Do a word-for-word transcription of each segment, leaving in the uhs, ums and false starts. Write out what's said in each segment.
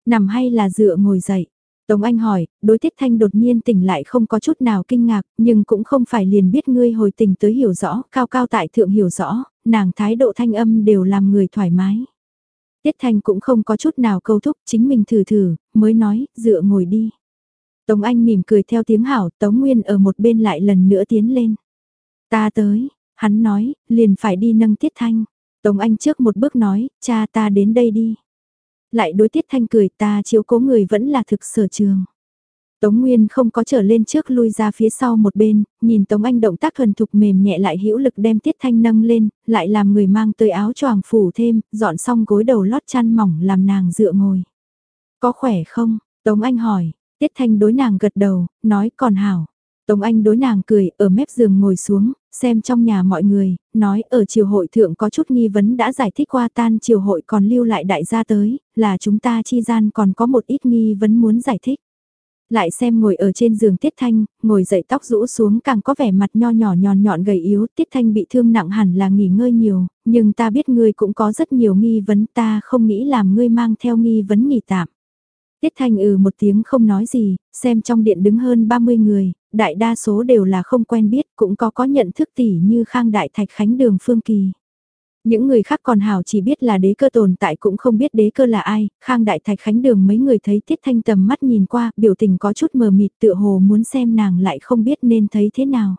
Nằm hay là dựa ngồi dậy? Tống Anh hỏi, đối Tiết Thanh đột nhiên tỉnh lại không có chút nào kinh ngạc, nhưng cũng không phải liền biết ngươi hồi tỉnh tới hiểu rõ, cao cao tại thượng hiểu rõ, nàng thái độ thanh âm đều làm người thoải mái. Tiết Thanh cũng không có chút nào câu thúc, chính mình thử thử, mới nói, dựa ngồi đi. Tống Anh mỉm cười theo tiếng hảo, Tống Nguyên ở một bên lại lần nữa tiến lên. Ta tới, hắn nói, liền phải đi nâng Tiết Thanh. Tống Anh trước một bước nói, cha ta đến đây đi. Lại đối Tiết Thanh cười, ta chiếu cố người vẫn là thực sở trường. Tống Nguyên không có trở lên trước lui ra phía sau một bên, nhìn Tống Anh động tác thuần thục mềm nhẹ lại hữu lực đem Tiết Thanh nâng lên, lại làm người mang tới áo choàng phủ thêm, dọn xong gối đầu lót chăn mỏng làm nàng dựa ngồi. Có khỏe không? Tống Anh hỏi, Tiết Thanh đối nàng gật đầu, nói còn hảo. Tống Anh đối nàng cười, ở mép giường ngồi xuống, xem trong nhà mọi người, nói ở triều hội thượng có chút nghi vấn đã giải thích qua tan triều hội còn lưu lại đại gia tới, là chúng ta chi gian còn có một ít nghi vấn muốn giải thích. Lại xem ngồi ở trên giường Tiết Thanh, ngồi dậy tóc rũ xuống càng có vẻ mặt nho nhỏ nhòn nhọn gầy yếu, Tiết Thanh bị thương nặng hẳn là nghỉ ngơi nhiều, nhưng ta biết ngươi cũng có rất nhiều nghi vấn ta không nghĩ làm ngươi mang theo nghi vấn nghỉ tạm. Tiết Thanh ừ một tiếng không nói gì, xem trong điện đứng hơn ba mươi người, đại đa số đều là không quen biết, cũng có có nhận thức tỉ như Khang Đại Thạch Khánh Đường Phương Kỳ. Những người khác còn hào chỉ biết là đế cơ tồn tại cũng không biết đế cơ là ai, Khang Đại Thạch Khánh Đường mấy người thấy Tiết Thanh tầm mắt nhìn qua, biểu tình có chút mờ mịt tựa hồ muốn xem nàng lại không biết nên thấy thế nào.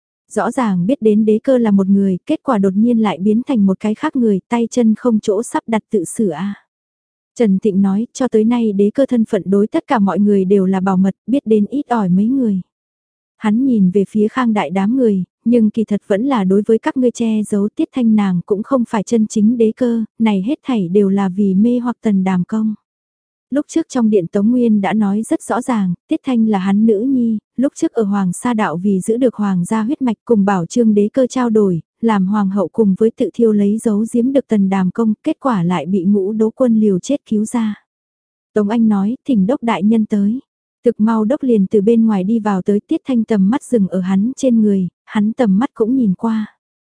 Rõ ràng biết đến đế cơ là một người, kết quả đột nhiên lại biến thành một cái khác người, tay chân không chỗ sắp đặt tự xử a. Trần Tịnh nói, cho tới nay đế cơ thân phận đối tất cả mọi người đều là bảo mật, biết đến ít ỏi mấy người. Hắn nhìn về phía Khang Đại đám người, nhưng kỳ thật vẫn là đối với các ngươi che giấu Tiết Thanh nàng cũng không phải chân chính đế cơ, này hết thảy đều là vì mê hoặc Tần Đàm Công. Lúc trước trong điện Tống Nguyên đã nói rất rõ ràng, Tiết Thanh là hắn nữ nhi, lúc trước ở Hoàng Sa Đạo vì giữ được Hoàng gia huyết mạch cùng bảo trương đế cơ trao đổi, làm Hoàng hậu cùng với tự thiêu lấy dấu giếm được Tần Đàm Công, kết quả lại bị ngũ đố quân liều chết cứu ra. Tống Anh nói, thỉnh đốc đại nhân tới. Thực mau đốc liền từ bên ngoài đi vào tới Tiết Thanh tầm mắt dừng ở hắn trên người, hắn tầm mắt cũng nhìn qua.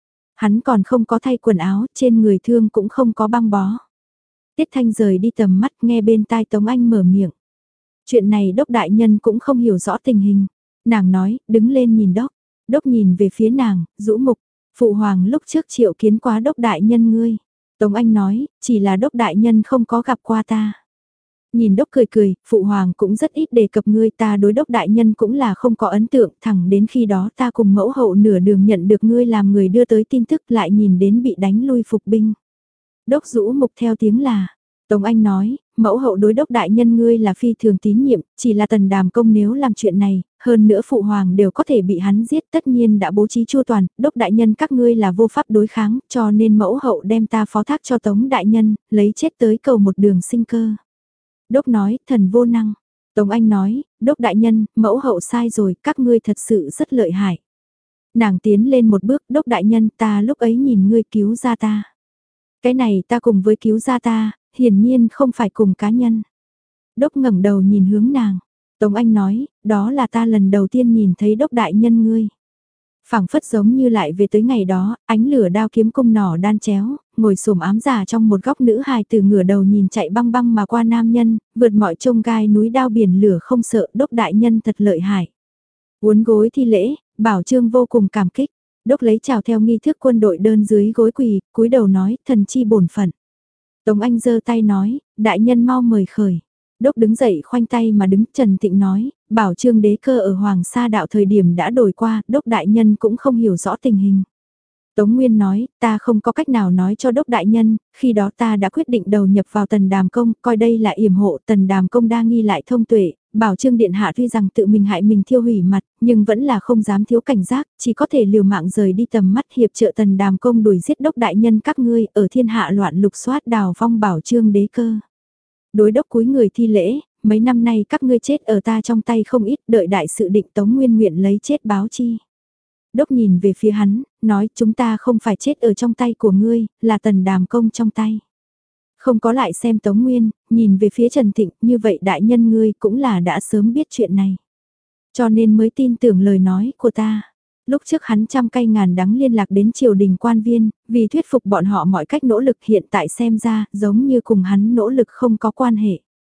Hắn còn không có thay quần áo, trên người thương cũng không có băng bó. Tiết Thanh rời đi tầm mắt nghe bên tai Tống Anh mở miệng. Chuyện này đốc đại nhân cũng không hiểu rõ tình hình. Nàng nói, đứng lên nhìn đốc. Đốc nhìn về phía nàng, rũ mục. Phụ hoàng lúc trước triệu kiến quá đốc đại nhân ngươi. Tống Anh nói, chỉ là đốc đại nhân không có gặp qua ta. Nhìn đốc cười cười, phụ hoàng cũng rất ít đề cập ngươi ta đối đốc đại nhân cũng là không có ấn tượng thẳng đến khi đó ta cùng mẫu hậu nửa đường nhận được ngươi làm người đưa tới tin tức lại nhìn đến bị đánh lui phục binh. Đốc rũ mục theo tiếng là, Tống Anh nói, mẫu hậu đối đốc đại nhân ngươi là phi thường tín nhiệm, chỉ là Tần Đàm Công nếu làm chuyện này, hơn nữa phụ hoàng đều có thể bị hắn giết tất nhiên đã bố trí chu toàn, đốc đại nhân các ngươi là vô pháp đối kháng, cho nên mẫu hậu đem ta phó thác cho Tống đại nhân, lấy chết tới cầu một đường sinh cơ. Đốc nói, thần vô năng. Tống Anh nói, đốc đại nhân, mẫu hậu sai rồi, các ngươi thật sự rất lợi hại. Nàng tiến lên một bước, đốc đại nhân ta lúc ấy nhìn ngươi cứu ra ta. Cái này ta cùng với cứu ra ta, hiển nhiên không phải cùng cá nhân. Đốc ngẩng đầu nhìn hướng nàng. Tống Anh nói, đó là ta lần đầu tiên nhìn thấy đốc đại nhân ngươi. Phảng phất giống như lại về tới ngày đó, ánh lửa đao kiếm cung nỏ đan chéo, ngồi xổm ám giả trong một góc nữ hài từ ngửa đầu nhìn chạy băng băng mà qua nam nhân, vượt mọi trông gai núi đao biển lửa không sợ đốc đại nhân thật lợi hại. Uốn gối thi lễ, bảo trương vô cùng cảm kích, đốc lấy chào theo nghi thức quân đội đơn dưới gối quỳ, cúi đầu nói thần chi bổn phận. Tống Anh giơ tay nói, đại nhân mau mời khởi. Đốc đứng dậy khoanh tay mà đứng Trần Thịnh nói, bảo trương đế cơ ở Hoàng Sa Đạo thời điểm đã đổi qua, đốc đại nhân cũng không hiểu rõ tình hình. Tống Nguyên nói, ta không có cách nào nói cho đốc đại nhân, khi đó ta đã quyết định đầu nhập vào Tần Đàm Công, coi đây là yểm hộ Tần Đàm Công đa nghi lại thông tuệ, bảo trương điện hạ tuy rằng tự mình hại mình thiêu hủy mặt, nhưng vẫn là không dám thiếu cảnh giác, chỉ có thể liều mạng rời đi tầm mắt hiệp trợ Tần Đàm Công đuổi giết đốc đại nhân các ngươi ở thiên hạ loạn lục soát đào vong bảo trương đế cơ. Đối đốc cúi người thi lễ, mấy năm nay các ngươi chết ở ta trong tay không ít, đợi đại sự định Tống Nguyên nguyện lấy chết báo chi. Đốc nhìn về phía hắn, nói chúng ta không phải chết ở trong tay của ngươi, là Tần Đàm Công trong tay. Không có lại xem Tống Nguyên, nhìn về phía Trần Thịnh, như vậy đại nhân ngươi cũng là đã sớm biết chuyện này. Cho nên mới tin tưởng lời nói của ta. Lúc trước hắn trăm cây ngàn đắng liên lạc đến triều đình quan viên, vì thuyết phục bọn họ mọi cách nỗ lực hiện tại xem ra giống như cùng hắn nỗ lực không có quan hệ.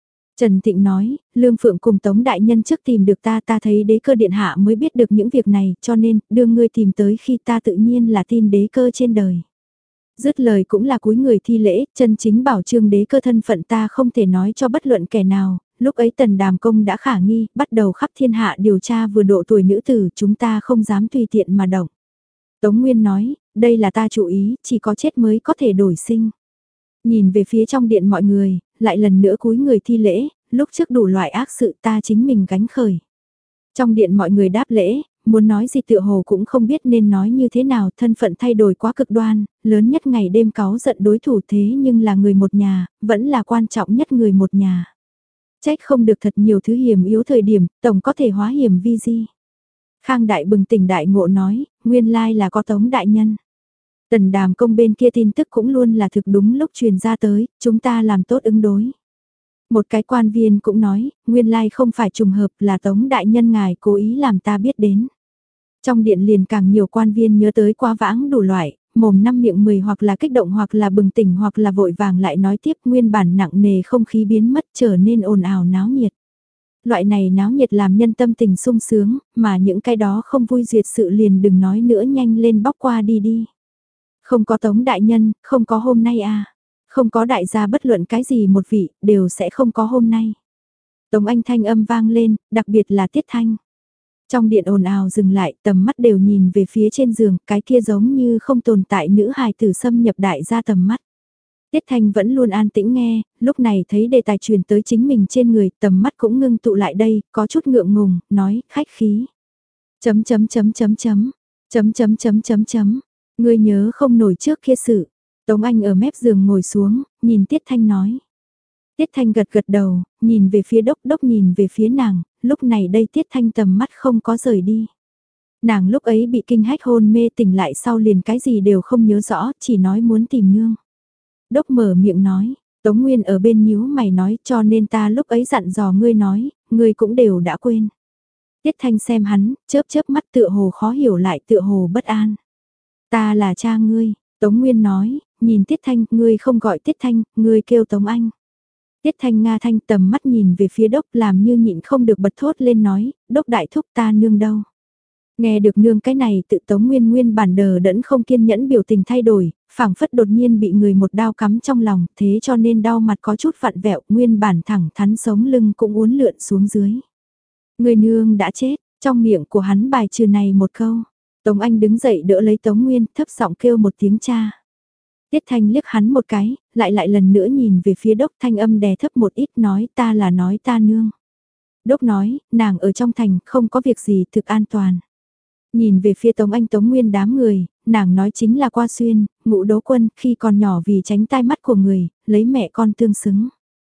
Trần Thịnh nói, Lương Phượng cùng Tống Đại Nhân trước tìm được ta, ta thấy đế cơ điện hạ mới biết được những việc này, cho nên, đưa ngươi tìm tới khi ta tự nhiên là tin đế cơ trên đời. Dứt lời cũng là cúi người thi lễ, chân chính bảo trương đế cơ thân phận ta không thể nói cho bất luận kẻ nào, lúc ấy Tần Đàm Công đã khả nghi, bắt đầu khắp thiên hạ điều tra vừa độ tuổi nữ tử, chúng ta không dám tùy tiện mà động. Tống Nguyên nói, đây là ta chủ ý, chỉ có chết mới có thể đổi sinh. Nhìn về phía trong điện mọi người, lại lần nữa cúi người thi lễ, lúc trước đủ loại ác sự ta chính mình gánh khởi. Trong điện mọi người đáp lễ, muốn nói gì tựa hồ cũng không biết nên nói như thế nào, thân phận thay đổi quá cực đoan, lớn nhất ngày đêm cáu giận đối thủ thế nhưng là người một nhà, vẫn là quan trọng nhất người một nhà. Trách không được thật nhiều thứ hiểm yếu thời điểm, tổng có thể hóa hiểm vi di. Khang Đại bừng tỉnh đại ngộ nói, nguyên lai là có Tống Đại Nhân. Tần Đàm Công bên kia tin tức cũng luôn là thực đúng lúc truyền ra tới, chúng ta làm tốt ứng đối. Một cái quan viên cũng nói, nguyên lai không phải trùng hợp là Tống Đại Nhân ngài cố ý làm ta biết đến. Trong điện liền càng nhiều quan viên nhớ tới quá vãng đủ loại, mồm năm miệng mười hoặc là kích động hoặc là bừng tỉnh hoặc là vội vàng lại nói tiếp nguyên bản nặng nề không khí biến mất trở nên ồn ào náo nhiệt. Loại này náo nhiệt làm nhân tâm tình sung sướng, mà những cái đó không vui duyệt sự liền đừng nói nữa nhanh lên bóc qua đi đi. Không có Tống Đại Nhân, không có hôm nay à. Không có đại gia bất luận cái gì một vị, đều sẽ không có hôm nay. Tống Anh thanh âm vang lên, đặc biệt là Tiết Thanh. Trong điện ồn ào dừng lại, tầm mắt đều nhìn về phía trên giường, cái kia giống như không tồn tại nữ hài tử xâm nhập đại gia tầm mắt. Tiết Thanh vẫn luôn an tĩnh nghe, lúc này thấy đề tài truyền tới chính mình trên người, tầm mắt cũng ngưng tụ lại đây, có chút ngượng ngùng, nói, khách khí. Chấm chấm chấm chấm chấm, chấm chấm chấm chấm chấm, ngươi nhớ không nổi trước kia sự. Tống Anh ở mép giường ngồi xuống, nhìn Tiết Thanh nói. Tiết Thanh gật gật đầu, nhìn về phía đốc đốc nhìn về phía nàng, lúc này đây Tiết Thanh tầm mắt không có rời đi. Nàng lúc ấy bị kinh hách hôn mê tỉnh lại sau liền cái gì đều không nhớ rõ, chỉ nói muốn tìm nương. Đốc mở miệng nói, Tống Nguyên ở bên nhíu mày nói cho nên ta lúc ấy dặn dò ngươi nói, ngươi cũng đều đã quên. Tiết Thanh xem hắn, chớp chớp mắt tựa hồ khó hiểu lại tựa hồ bất an. Ta là cha ngươi, Tống Nguyên nói, nhìn Tiết Thanh, ngươi không gọi Tiết Thanh, ngươi kêu Tống Anh. Tiết Thanh Nga Thanh tầm mắt nhìn về phía đốc làm như nhịn không được bật thốt lên nói, đốc đại thúc ta nương đâu. Nghe được nương cái này tự Tống Nguyên nguyên bản đờ đẫn không kiên nhẫn biểu tình thay đổi, phảng phất đột nhiên bị người một đao cắm trong lòng, thế cho nên đau mặt có chút vặn vẹo, nguyên bản thẳng thắn sống lưng cũng uốn lượn xuống dưới. Người nương đã chết, trong miệng của hắn bài trừ này một câu. Tống Anh đứng dậy đỡ lấy Tống Nguyên, thấp giọng kêu một tiếng cha. Tiết Thanh liếc hắn một cái, lại lại lần nữa nhìn về phía đốc thanh âm đè thấp một ít nói ta là nói ta nương. Đốc nói, nàng ở trong thành, không có việc gì thực an toàn. Nhìn về phía Tống Anh Tống Nguyên đám người, nàng nói chính là Qua Xuyên, Ngũ Đỗ Quân, khi còn nhỏ vì tránh tai mắt của người, lấy mẹ con tương xứng.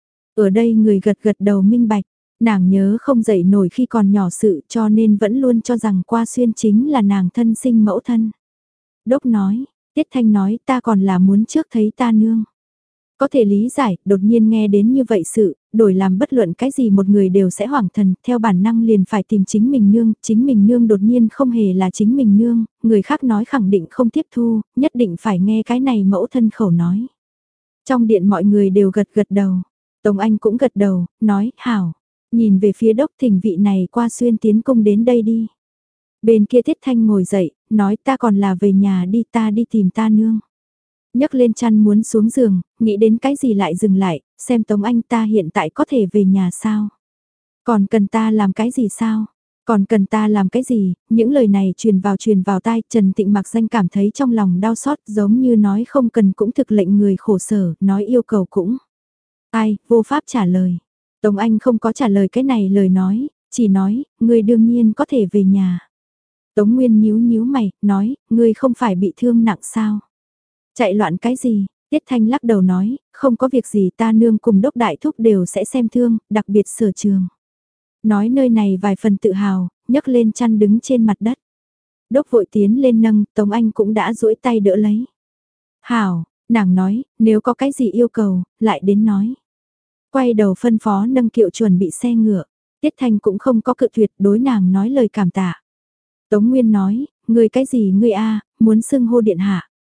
Ở đây người gật gật đầu minh bạch, nàng nhớ không dậy nổi khi còn nhỏ sự cho nên vẫn luôn cho rằng Qua Xuyên chính là nàng thân sinh mẫu thân. Đốc nói, Tiết Thanh nói ta còn là muốn trước thấy ta nương. Có thể lý giải, đột nhiên nghe đến như vậy sự, đổi làm bất luận cái gì một người đều sẽ hoảng thần, theo bản năng liền phải tìm chính mình nương, chính mình nương đột nhiên không hề là chính mình nương, người khác nói khẳng định không tiếp thu, nhất định phải nghe cái này mẫu thân khẩu nói. Trong điện mọi người đều gật gật đầu, Tống Anh cũng gật đầu, nói, hảo, nhìn về phía đốc thỉnh vị này Qua Xuyên tiến cung đến đây đi. Bên kia Tiết Thanh ngồi dậy, nói ta còn là về nhà đi ta đi tìm ta nương. Nhấc lên chăn muốn xuống giường, nghĩ đến cái gì lại dừng lại, xem Tống Anh ta hiện tại có thể về nhà sao? Còn cần ta làm cái gì sao? Còn cần ta làm cái gì? Những lời này truyền vào truyền vào tai, Trần Tịnh Mặc Danh cảm thấy trong lòng đau xót giống như nói không cần cũng thực lệnh người khổ sở, nói yêu cầu cũng. Ai, vô pháp trả lời. Tống Anh không có trả lời cái này lời nói, chỉ nói, ngươi đương nhiên có thể về nhà. Tống Nguyên nhíu nhíu mày, nói, ngươi không phải bị thương nặng sao? Chạy loạn cái gì? Tiết Thanh lắc đầu nói, không có việc gì ta nương cùng đốc đại thúc đều sẽ xem thương, đặc biệt sở trường. Nói nơi này vài phần tự hào, nhấc lên chăn đứng trên mặt đất. Đốc vội tiến lên nâng, Tống Anh cũng đã duỗi tay đỡ lấy. Hảo, nàng nói, nếu có cái gì yêu cầu, lại đến nói. Quay đầu phân phó nâng kiệu chuẩn bị xe ngựa. Tiết Thanh cũng không có cự tuyệt đối nàng nói lời cảm tạ. Tống Nguyên nói, ngươi cái gì ngươi a muốn xưng hô điện hạ.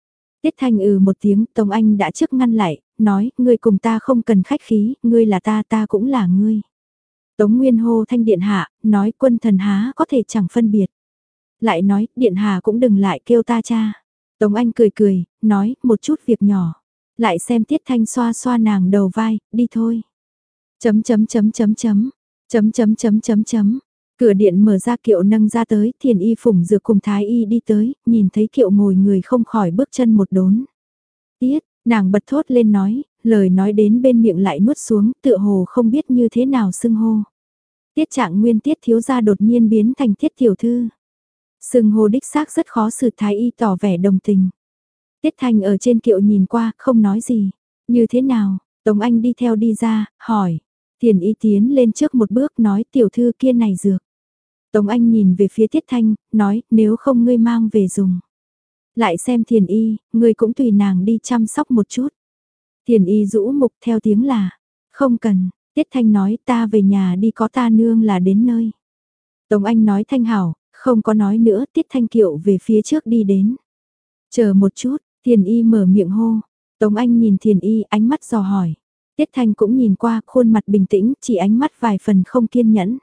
Tiết Thanh ừ một tiếng, Tống Anh đã trước ngăn lại, nói, ngươi cùng ta không cần khách khí, ngươi là ta, ta cũng là ngươi. Tống Nguyên hô thanh điện hạ, nói quân thần há có thể chẳng phân biệt. Lại nói, điện hạ cũng đừng lại kêu ta cha. Tống Anh cười cười, nói, một chút việc nhỏ. Lại xem Tiết Thanh xoa xoa nàng đầu vai, đi thôi. Chấm chấm chấm chấm chấm, chấm chấm chấm chấm chấm. Cửa điện mở ra, Kiệu nâng ra tới, Thiền Y phủng dược cùng Thái Y đi tới, nhìn thấy Kiệu ngồi người không khỏi bước chân một đốn. Tiết, nàng bật thốt lên nói, lời nói đến bên miệng lại nuốt xuống, tựa hồ không biết như thế nào xưng hô. Tiết Trạng Nguyên Tiết thiếu gia đột nhiên biến thành Tiết tiểu thư. Xưng hô đích xác rất khó xử, Thái Y tỏ vẻ đồng tình. Tiết Thanh ở trên Kiệu nhìn qua, không nói gì. Như thế nào? Tống Anh đi theo đi ra, hỏi. Thiền Y tiến lên trước một bước, nói, tiểu thư kia này dược. Tống Anh nhìn về phía Tiết Thanh, nói, nếu không ngươi mang về dùng. Lại xem Thiền Y, ngươi cũng tùy nàng đi chăm sóc một chút. Thiền Y rũ mục theo tiếng là, không cần. Tiết Thanh nói, ta về nhà đi, có ta nương là đến nơi. Tống Anh nói Thanh hảo, không có nói nữa, Tiết Thanh Kiệu về phía trước đi đến. Chờ một chút, Thiền Y mở miệng hô. Tống Anh nhìn Thiền Y, ánh mắt dò hỏi. Tiết Thanh cũng nhìn qua, khuôn mặt bình tĩnh, chỉ ánh mắt vài phần không kiên nhẫn.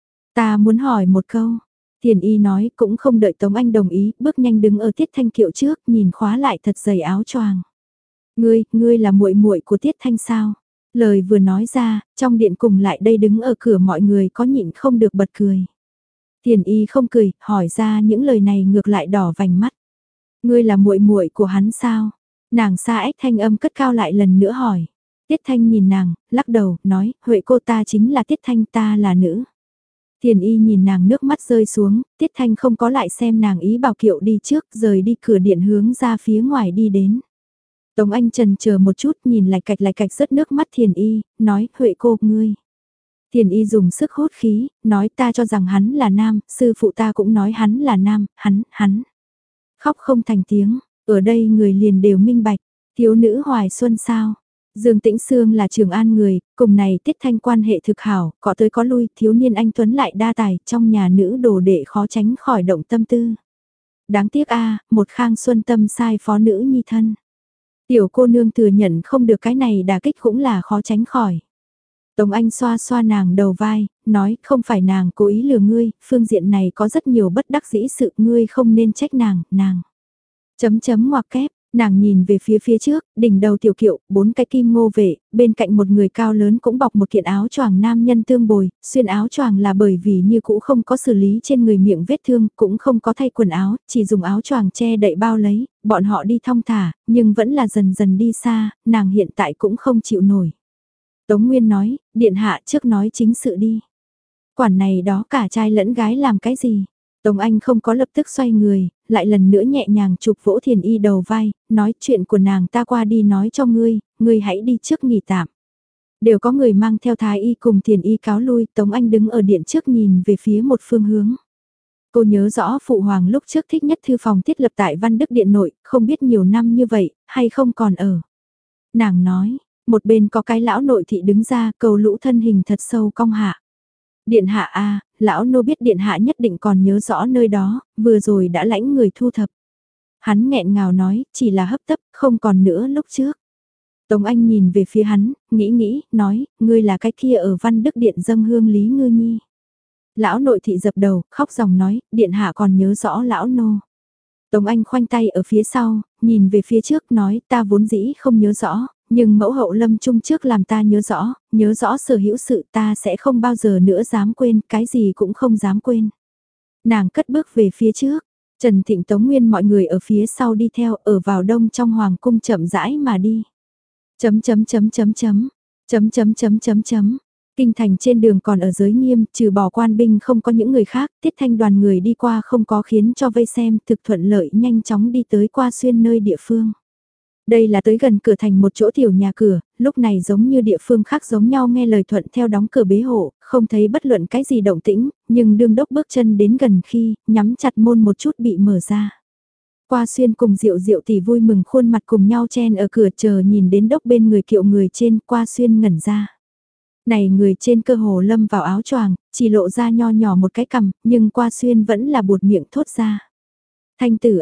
Ta muốn hỏi một câu. Thiền Y nói, cũng không đợi Tống Anh đồng ý, bước nhanh đứng ở Tiết Thanh Kiệu trước, nhìn khóa lại thật dày áo choàng. Ngươi, ngươi là muội muội của Tiết Thanh sao? Lời vừa nói ra, trong điện cùng lại đây đứng ở cửa mọi người có nhịn không được bật cười. Thiền Y không cười, hỏi ra những lời này ngược lại đỏ vành mắt. Ngươi là muội muội của hắn sao? Nàng xa ếch thanh âm cất cao lại lần nữa hỏi. Tiết Thanh nhìn nàng, lắc đầu, nói, Huệ cô ta chính là Tiết Thanh, ta là nữ. Thiền Y nhìn nàng nước mắt rơi xuống, Tiết Thanh không có lại xem nàng ý bảo Kiệu đi trước, rời đi cửa điện hướng ra phía ngoài đi đến. Tống Anh trần chờ một chút, nhìn lạch cạch lạch cạch rớt nước mắt Thiền Y, nói, Huệ cô, ngươi. Thiền Y dùng sức hốt khí, nói ta cho rằng hắn là nam, sư phụ ta cũng nói hắn là nam, hắn, hắn. Khóc không thành tiếng, ở đây người liền đều minh bạch, thiếu nữ hoài xuân sao. Dương Tĩnh Sương là Trường An người, cùng này Tiết Thanh quan hệ thực hảo, có tới có lui, thiếu niên anh Tuấn lại đa tài, trong nhà nữ đồ đệ khó tránh khỏi động tâm tư. Đáng tiếc a, một khang xuân tâm sai phó nữ nhi thân. Tiểu cô nương thừa nhận không được cái này đả kích cũng là khó tránh khỏi. Tống Anh xoa xoa nàng đầu vai, nói không phải nàng cố ý lừa ngươi, phương diện này có rất nhiều bất đắc dĩ sự, ngươi không nên trách nàng, nàng. Chấm chấm ngoặc kép, nàng nhìn về phía phía trước, đỉnh đầu Tiểu Kiệu, bốn cái kim ngô vệ, bên cạnh một người cao lớn cũng bọc một kiện áo choàng nam nhân tương bồi, xuyên áo choàng là bởi vì như cũ không có xử lý trên người miệng vết thương, cũng không có thay quần áo, chỉ dùng áo choàng che đậy bao lấy, bọn họ đi thong thả, nhưng vẫn là dần dần đi xa, nàng hiện tại cũng không chịu nổi. Tống Nguyên nói, điện hạ trước nói chính sự đi. Quản này đó cả trai lẫn gái làm cái gì? Tống Anh không có lập tức xoay người, lại lần nữa nhẹ nhàng chụp vỗ Thiền Y đầu vai, nói chuyện của nàng ta qua đi nói cho ngươi, ngươi hãy đi trước nghỉ tạm. Đều có người mang theo Thái Y cùng Thiền Y cáo lui, Tống Anh đứng ở điện trước nhìn về phía một phương hướng. Cô nhớ rõ Phụ Hoàng lúc trước thích nhất thư phòng thiết lập tại Văn Đức Điện nội, không biết nhiều năm như vậy, hay không còn ở. Nàng nói, một bên có cái lão nội thị đứng ra cầu lũ thân hình thật sâu cong hạ. Điện hạ a, lão nô biết điện hạ nhất định còn nhớ rõ nơi đó, vừa rồi đã lãnh người thu thập. Hắn nghẹn ngào nói, chỉ là hấp tấp, không còn nữa lúc trước. Tống Anh nhìn về phía hắn, nghĩ nghĩ, nói, ngươi là cái kia ở Văn Đức Điện dâng hương Lý Ngư Nhi. Lão nội thị dập đầu, khóc ròng nói, điện hạ còn nhớ rõ lão nô. Tống Anh khoanh tay ở phía sau, nhìn về phía trước nói, ta vốn dĩ không nhớ rõ, nhưng mẫu hậu lâm chung trước làm ta nhớ rõ, nhớ rõ sở hữu sự ta sẽ không bao giờ nữa dám quên, cái gì cũng không dám quên. Nàng cất bước về phía trước, Trần Thịnh Tống Nguyên mọi người ở phía sau đi theo, ở vào đông trong hoàng cung chậm rãi mà đi. Chấm chấm chấm chấm chấm, chấm chấm chấm chấm chấm. Kinh thành trên đường còn ở giới nghiêm, trừ bỏ quan binh không có những người khác, Tiết Thanh đoàn người đi qua không có khiến cho vây xem, thực thuận lợi nhanh chóng đi tới qua xuyên nơi địa phương. Đây là tới gần cửa thành một chỗ tiểu nhà cửa, lúc này giống như địa phương khác giống nhau nghe lời thuận theo đóng cửa bế hộ, không thấy bất luận cái gì động tĩnh, nhưng đương đốc bước chân đến gần khi, nhắm chặt môn một chút bị mở ra. Qua xuyên cùng Diệu Diệu tỷ vui mừng khuôn mặt cùng nhau chen ở cửa chờ nhìn đến đốc bên người Kiệu người trên, Qua xuyên ngẩn ra. Này người trên cơ hồ lâm vào áo choàng, chỉ lộ ra nho nhỏ một cái cằm, nhưng Qua xuyên vẫn là buột miệng thốt ra. Thanh tử a,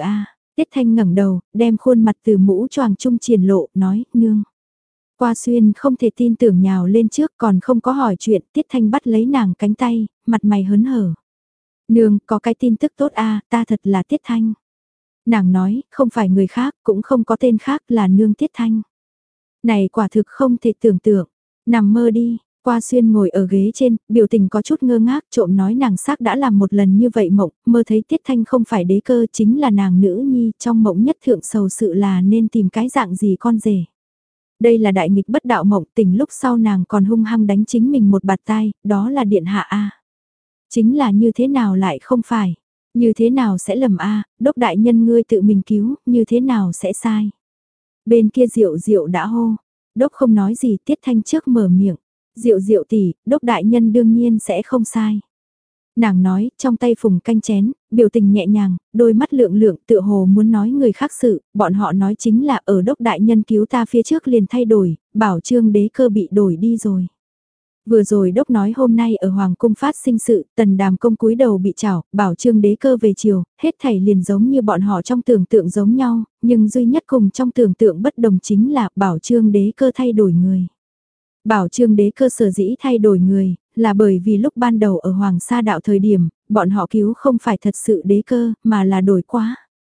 Tiết Thanh ngẩng đầu, đem khuôn mặt từ mũ choàng trung triển lộ, nói, nương. Qua Xuyên không thể tin tưởng nhào lên trước còn không có hỏi chuyện, Tiết Thanh bắt lấy nàng cánh tay, mặt mày hớn hở. Nương, có cái tin tức tốt a, ta thật là Tiết Thanh. Nàng nói, không phải người khác, cũng không có tên khác là nương Tiết Thanh. Này quả thực không thể tưởng tượng, nằm mơ đi. Qua Xuyên ngồi ở ghế trên, biểu tình có chút ngơ ngác, trộm nói nàng xác đã làm một lần như vậy mộng, mơ thấy Tiết Thanh không phải đế cơ chính là nàng nữ nhi, trong mộng nhất thượng sầu sự là nên tìm cái dạng gì con rể. Đây là đại nghịch bất đạo mộng, tình lúc sau nàng còn hung hăng đánh chính mình một bạt tai, đó là điện hạ A. Chính là như thế nào lại không phải, như thế nào sẽ lầm A, đốc đại nhân ngươi tự mình cứu, như thế nào sẽ sai. Bên kia Diệu Diệu đã hô, đốc không nói gì, Tiết Thanh trước mở miệng. Diệu Diệu tỷ, đốc đại nhân đương nhiên sẽ không sai. Nàng nói, trong tay phùng canh chén, biểu tình nhẹ nhàng, đôi mắt lượng lượng tựa hồ muốn nói người khác sự, bọn họ nói chính là ở đốc đại nhân cứu ta phía trước liền thay đổi, bảo trương đế cơ bị đổi đi rồi. Vừa rồi đốc nói hôm nay ở Hoàng cung phát sinh sự, tần đàm công cúi đầu bị chảo, bảo trương đế cơ về chiều, hết thảy liền giống như bọn họ trong tưởng tượng giống nhau, nhưng duy nhất cùng trong tưởng tượng bất đồng chính là bảo trương đế cơ thay đổi người. Bảo trương đế cơ sở dĩ thay đổi người, là bởi vì lúc ban đầu ở Hoàng Sa đạo thời điểm, bọn họ cứu không phải thật sự đế cơ, mà là đổi quá.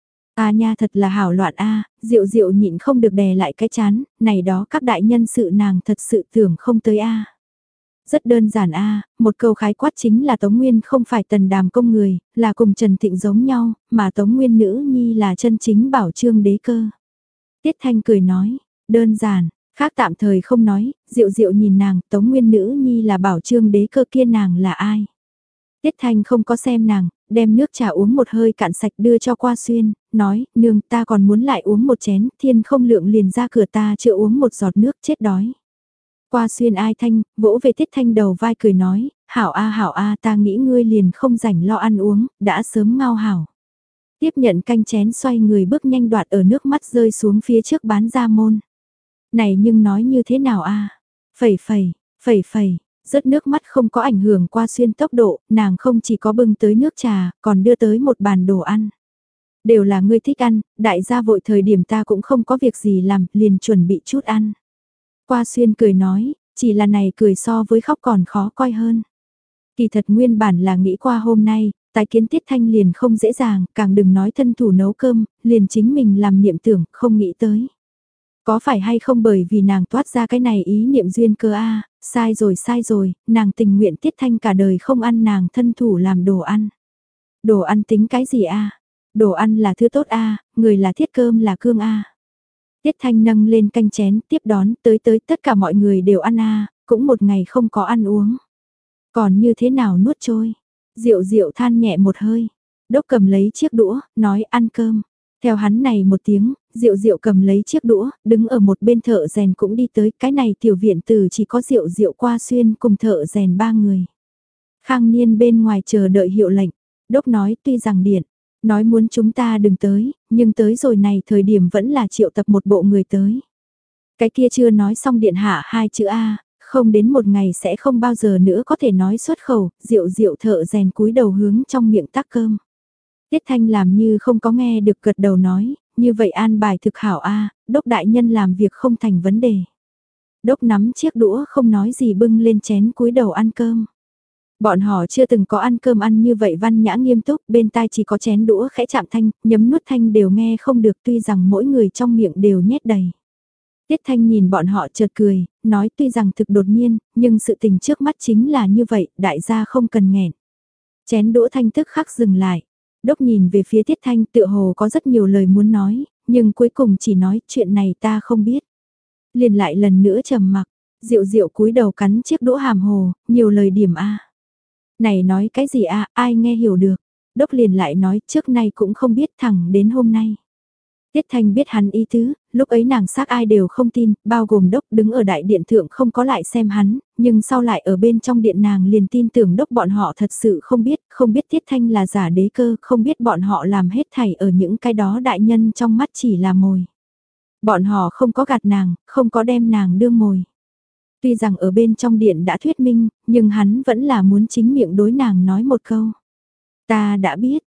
A nha thật là hảo loạn a, Diệu Diệu nhịn không được đè lại cái chán, này đó các đại nhân sự nàng thật sự tưởng không tới a. Rất đơn giản a, một câu khái quát chính là Tống Nguyên không phải tần đàm công người, là cùng Trần Thịnh giống nhau, mà Tống Nguyên nữ nhi là chân chính bảo trương đế cơ. Tiết Thanh cười nói, đơn giản. Khác tạm thời không nói, Diệu Diệu nhìn nàng, Tống Nguyên nữ nhi là bảo trương đế cơ kia nàng là ai. Tiết Thanh không có xem nàng, đem nước trà uống một hơi cạn sạch đưa cho Qua Xuyên, nói, nương ta còn muốn lại uống một chén, thiên không lượng liền ra cửa ta chưa uống một giọt nước chết đói. Qua Xuyên ai thanh, vỗ về Tiết Thanh đầu vai cười nói, hảo a hảo a ta nghĩ ngươi liền không rảnh lo ăn uống, đã sớm ngao hảo. Tiếp nhận canh chén xoay người bước nhanh đoạt ở nước mắt rơi xuống phía trước bán ra môn. Này nhưng nói như thế nào a? Phẩy phẩy, phẩy phẩy, rớt nước mắt không có ảnh hưởng Qua Xuyên tốc độ, nàng không chỉ có bưng tới nước trà, còn đưa tới một bàn đồ ăn. Đều là ngươi thích ăn, đại gia vội thời điểm ta cũng không có việc gì làm, liền chuẩn bị chút ăn. Qua Xuyên cười nói, chỉ là này cười so với khóc còn khó coi hơn. Kỳ thật nguyên bản là nghĩ qua hôm nay, tái kiến Tiết Thanh liền không dễ dàng, càng đừng nói thân thủ nấu cơm, liền chính mình làm niệm tưởng, không nghĩ tới. Có phải hay không bởi vì nàng toát ra cái này ý niệm duyên cơ a, sai rồi sai rồi, nàng tình nguyện Tiết Thanh cả đời không ăn nàng thân thủ làm đồ ăn. Đồ ăn tính cái gì a? Đồ ăn là thứ tốt a, người là thiết cơm là cương a. Tiết Thanh nâng lên canh chén tiếp đón tới tới tất cả mọi người đều ăn a, cũng một ngày không có ăn uống. Còn như thế nào nuốt trôi? Diệu Diệu than nhẹ một hơi. Đốc cầm lấy chiếc đũa, nói ăn cơm. Theo hắn này một tiếng, Diệu Diệu cầm lấy chiếc đũa, đứng ở một bên thợ rèn cũng đi tới, cái này tiểu viện từ chỉ có Diệu Diệu Qua Xuyên cùng thợ rèn ba người. Khang Niên bên ngoài chờ đợi hiệu lệnh, Đốc nói tuy rằng điện, nói muốn chúng ta đừng tới, nhưng tới rồi này thời điểm vẫn là triệu tập một bộ người tới. Cái kia chưa nói xong điện hạ hai chữ A, không đến một ngày sẽ không bao giờ nữa có thể nói xuất khẩu, Diệu Diệu thợ rèn cúi đầu hướng trong miệng tắc cơm. Tiết Thanh làm như không có nghe được gật đầu nói, như vậy an bài thực hảo a, Đốc đại nhân làm việc không thành vấn đề. Đốc nắm chiếc đũa không nói gì bưng lên chén cúi đầu ăn cơm. Bọn họ chưa từng có ăn cơm ăn như vậy văn nhã nghiêm túc, bên tai chỉ có chén đũa khẽ chạm thanh, nhấm nuốt thanh đều nghe không được tuy rằng mỗi người trong miệng đều nhét đầy. Tiết Thanh nhìn bọn họ chợt cười, nói tuy rằng thực đột nhiên, nhưng sự tình trước mắt chính là như vậy, đại gia không cần nghẹn. Chén đũa thanh tức khắc dừng lại. Đốc nhìn về phía Tiết Thanh tựa hồ có rất nhiều lời muốn nói, nhưng cuối cùng chỉ nói chuyện này ta không biết. Liền lại lần nữa trầm mặc, Diệu Diệu cúi đầu cắn chiếc đũa hàm hồ, nhiều lời điểm a. Này nói cái gì a, ai nghe hiểu được. Đốc liền lại nói trước nay cũng không biết thẳng đến hôm nay. Tiết Thanh biết hắn ý tứ, lúc ấy nàng xác ai đều không tin, bao gồm Đốc đứng ở đại điện thượng không có lại xem hắn, nhưng sau lại ở bên trong điện nàng liền tin tưởng Đốc bọn họ thật sự không biết, không biết Tiết Thanh là giả đế cơ, không biết bọn họ làm hết thảy ở những cái đó đại nhân trong mắt chỉ là mồi. Bọn họ không có gạt nàng, không có đem nàng đưa mồi. Tuy rằng ở bên trong điện đã thuyết minh, nhưng hắn vẫn là muốn chính miệng đối nàng nói một câu. Ta đã biết,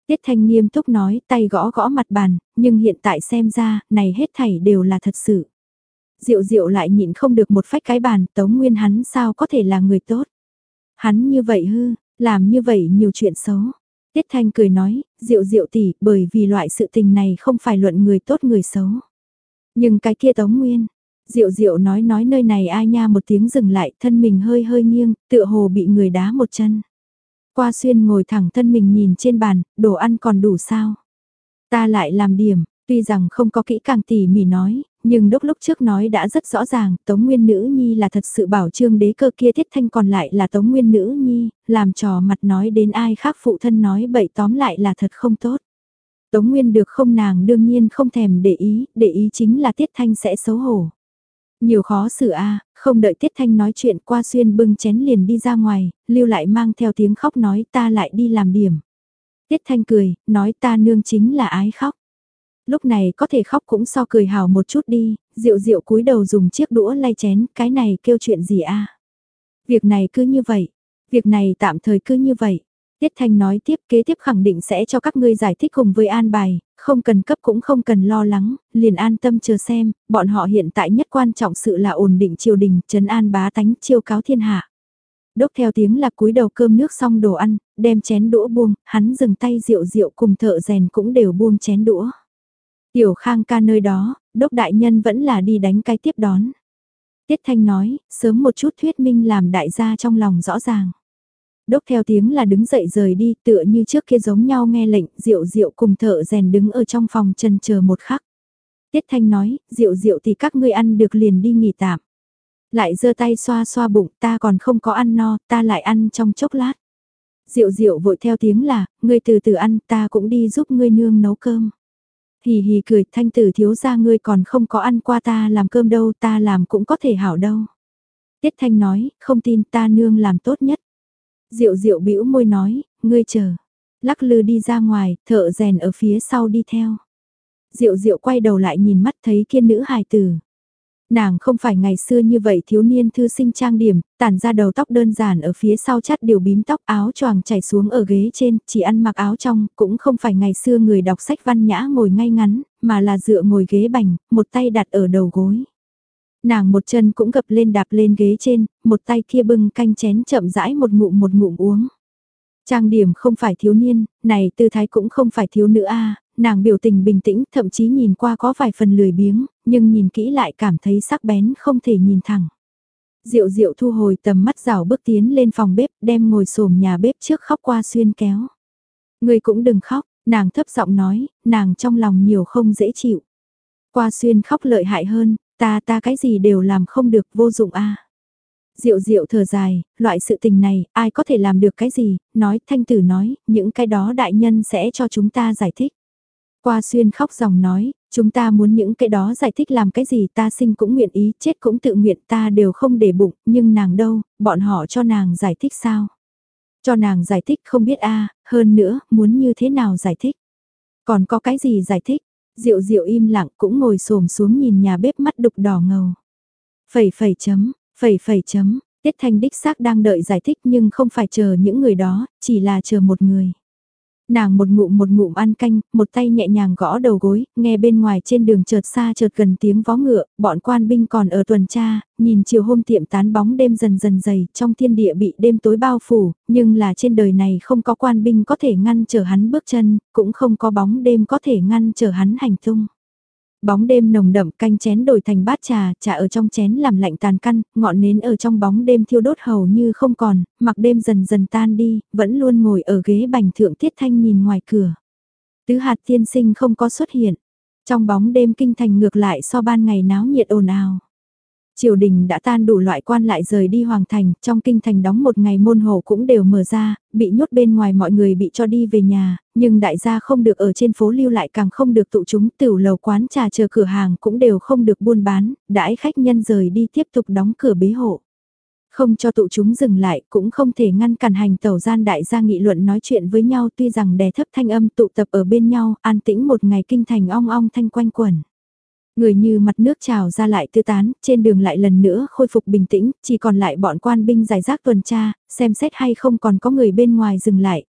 Tiết Thanh nghiêm túc nói, tay gõ gõ mặt bàn, nhưng hiện tại xem ra, này hết thảy đều là thật sự. Diệu Diệu lại nhịn không được một phách cái bàn, Tống Nguyên hắn sao có thể là người tốt. Hắn như vậy hư, làm như vậy nhiều chuyện xấu. Tiết Thanh cười nói, Diệu Diệu tỷ, bởi vì loại sự tình này không phải luận người tốt người xấu. Nhưng cái kia Tống Nguyên, Diệu Diệu nói nói nơi này ai nha một tiếng dừng lại, thân mình hơi hơi nghiêng, tựa hồ bị người đá một chân. Qua Xuyên ngồi thẳng thân mình nhìn trên bàn, đồ ăn còn đủ sao? Ta lại làm điểm, tuy rằng không có kỹ càng tỉ mỉ nói, nhưng đốc lúc trước nói đã rất rõ ràng, Tống Nguyên nữ nhi là thật sự bảo trương đế cơ kia Tiết Thanh còn lại là Tống Nguyên nữ nhi, làm trò mặt nói đến ai khác phụ thân nói bậy tóm lại là thật không tốt. Tống Nguyên được không nàng đương nhiên không thèm để ý, để ý chính là Tiết Thanh sẽ xấu hổ. Nhiều khó xử a, không đợi Tiết Thanh nói chuyện Qua Xuyên bưng chén liền đi ra ngoài, lưu lại mang theo tiếng khóc nói ta lại đi làm điểm. Tiết Thanh cười, nói ta nương chính là ái khóc. Lúc này có thể khóc cũng so cười hào một chút đi, Diệu Diệu cúi đầu dùng chiếc đũa lay chén, cái này kêu chuyện gì a? Việc này cứ như vậy, việc này tạm thời cứ như vậy. Tiết Thanh nói tiếp kế tiếp khẳng định sẽ cho các ngươi giải thích cùng với an bài, không cần cấp cũng không cần lo lắng, liền an tâm chờ xem, bọn họ hiện tại nhất quan trọng sự là ổn định triều đình, trấn an bá tánh chiêu cáo thiên hạ. Đốc theo tiếng là cúi đầu cơm nước xong đồ ăn, đem chén đũa buông, hắn dừng tay Diệu Diệu cùng thợ rèn cũng đều buông chén đũa. Tiểu Khang ca nơi đó, Đốc đại nhân vẫn là đi đánh cái tiếp đón. Tiết Thanh nói, sớm một chút thuyết minh làm đại gia trong lòng rõ ràng. Đốc theo tiếng là đứng dậy rời đi, tựa như trước kia giống nhau nghe lệnh, Diệu Diệu cùng thợ rèn đứng ở trong phòng trần chờ một khắc. Tiết Thanh nói, Diệu Diệu thì các ngươi ăn được liền đi nghỉ tạm. Lại giơ tay xoa xoa bụng, ta còn không có ăn no, ta lại ăn trong chốc lát. Diệu Diệu vội theo tiếng là, ngươi từ từ ăn, ta cũng đi giúp ngươi nương nấu cơm. Hì hì cười, Thanh tử thiếu gia ngươi còn không có ăn qua ta làm cơm đâu, ta làm cũng có thể hảo đâu. Tiết Thanh nói, không tin ta nương làm tốt nhất. Diệu Diệu bĩu môi nói, ngươi chờ. Lắc lư đi ra ngoài, thợ rèn ở phía sau đi theo. Diệu Diệu quay đầu lại nhìn mắt thấy kia nữ hài tử. Nàng không phải ngày xưa như vậy thiếu niên thư sinh trang điểm, tản ra đầu tóc đơn giản ở phía sau chắt điều bím tóc áo choàng chảy xuống ở ghế trên, chỉ ăn mặc áo trong, cũng không phải ngày xưa người đọc sách văn nhã ngồi ngay ngắn, mà là dựa ngồi ghế bành, một tay đặt ở đầu gối. Nàng một chân cũng gập lên đạp lên ghế trên, một tay kia bưng canh chén chậm rãi một ngụm một ngụm uống. Trang điểm không phải thiếu niên, này tư thái cũng không phải thiếu nữ a, nàng biểu tình bình tĩnh, thậm chí nhìn qua có vài phần lười biếng, nhưng nhìn kỹ lại cảm thấy sắc bén không thể nhìn thẳng. Diệu Diệu thu hồi tầm mắt rảo bước tiến lên phòng bếp, đem ngồi xổm nhà bếp trước khóc Qua Xuyên kéo. Người cũng đừng khóc, nàng thấp giọng nói, nàng trong lòng nhiều không dễ chịu. Qua Xuyên khóc lợi hại hơn, ta ta cái gì đều làm không được, vô dụng a. Diệu Diệu thở dài, loại sự tình này, ai có thể làm được cái gì, nói, Thanh tử nói, những cái đó đại nhân sẽ cho chúng ta giải thích. Qua Xuyên khóc dòng nói, chúng ta muốn những cái đó giải thích làm cái gì ta sinh cũng nguyện ý, chết cũng tự nguyện ta đều không để bụng, nhưng nàng đâu, bọn họ cho nàng giải thích sao? Cho nàng giải thích không biết a, hơn nữa, muốn như thế nào giải thích? Còn có cái gì giải thích? Diệu Diệu im lặng cũng ngồi xổm xuống nhìn nhà bếp mắt đục đỏ ngầu. Phẩy phẩy chấm, phẩy phẩy chấm, Tiết Thanh đích xác đang đợi giải thích nhưng không phải chờ những người đó, chỉ là chờ một người. Nàng một ngụm một ngụm ăn canh, một tay nhẹ nhàng gõ đầu gối, nghe bên ngoài trên đường chợt xa chợt gần tiếng vó ngựa, bọn quan binh còn ở tuần tra, nhìn chiều hôm tiệm tán bóng đêm dần dần dày, trong thiên địa bị đêm tối bao phủ, nhưng là trên đời này không có quan binh có thể ngăn trở hắn bước chân, cũng không có bóng đêm có thể ngăn trở hắn hành tung. Bóng đêm nồng đậm, canh chén đổi thành bát trà, trà ở trong chén làm lạnh tàn căn, ngọn nến ở trong bóng đêm thiêu đốt hầu như không còn, mặc đêm dần dần tan đi, vẫn luôn ngồi ở ghế bành thượng Tiết Thanh nhìn ngoài cửa. Tứ hạt tiên sinh không có xuất hiện, trong bóng đêm kinh thành ngược lại so ban ngày náo nhiệt ồn ào. Triều đình đã tan đủ loại quan lại rời đi hoàng thành, trong kinh thành đóng một ngày môn hộ cũng đều mở ra, bị nhốt bên ngoài mọi người bị cho đi về nhà, nhưng đại gia không được ở trên phố lưu lại càng không được tụ chúng, tửu lầu quán trà chờ cửa hàng cũng đều không được buôn bán, đãi khách nhân rời đi tiếp tục đóng cửa bế hộ. Không cho tụ chúng dừng lại cũng không thể ngăn cản hành tẩu gian đại gia nghị luận nói chuyện với nhau tuy rằng đè thấp thanh âm tụ tập ở bên nhau, an tĩnh một ngày kinh thành ong ong thanh quanh quẩn. Người như mặt nước trào ra lại tư tán, trên đường lại lần nữa khôi phục bình tĩnh, chỉ còn lại bọn quan binh giải rác tuần tra, xem xét hay không còn có người bên ngoài dừng lại,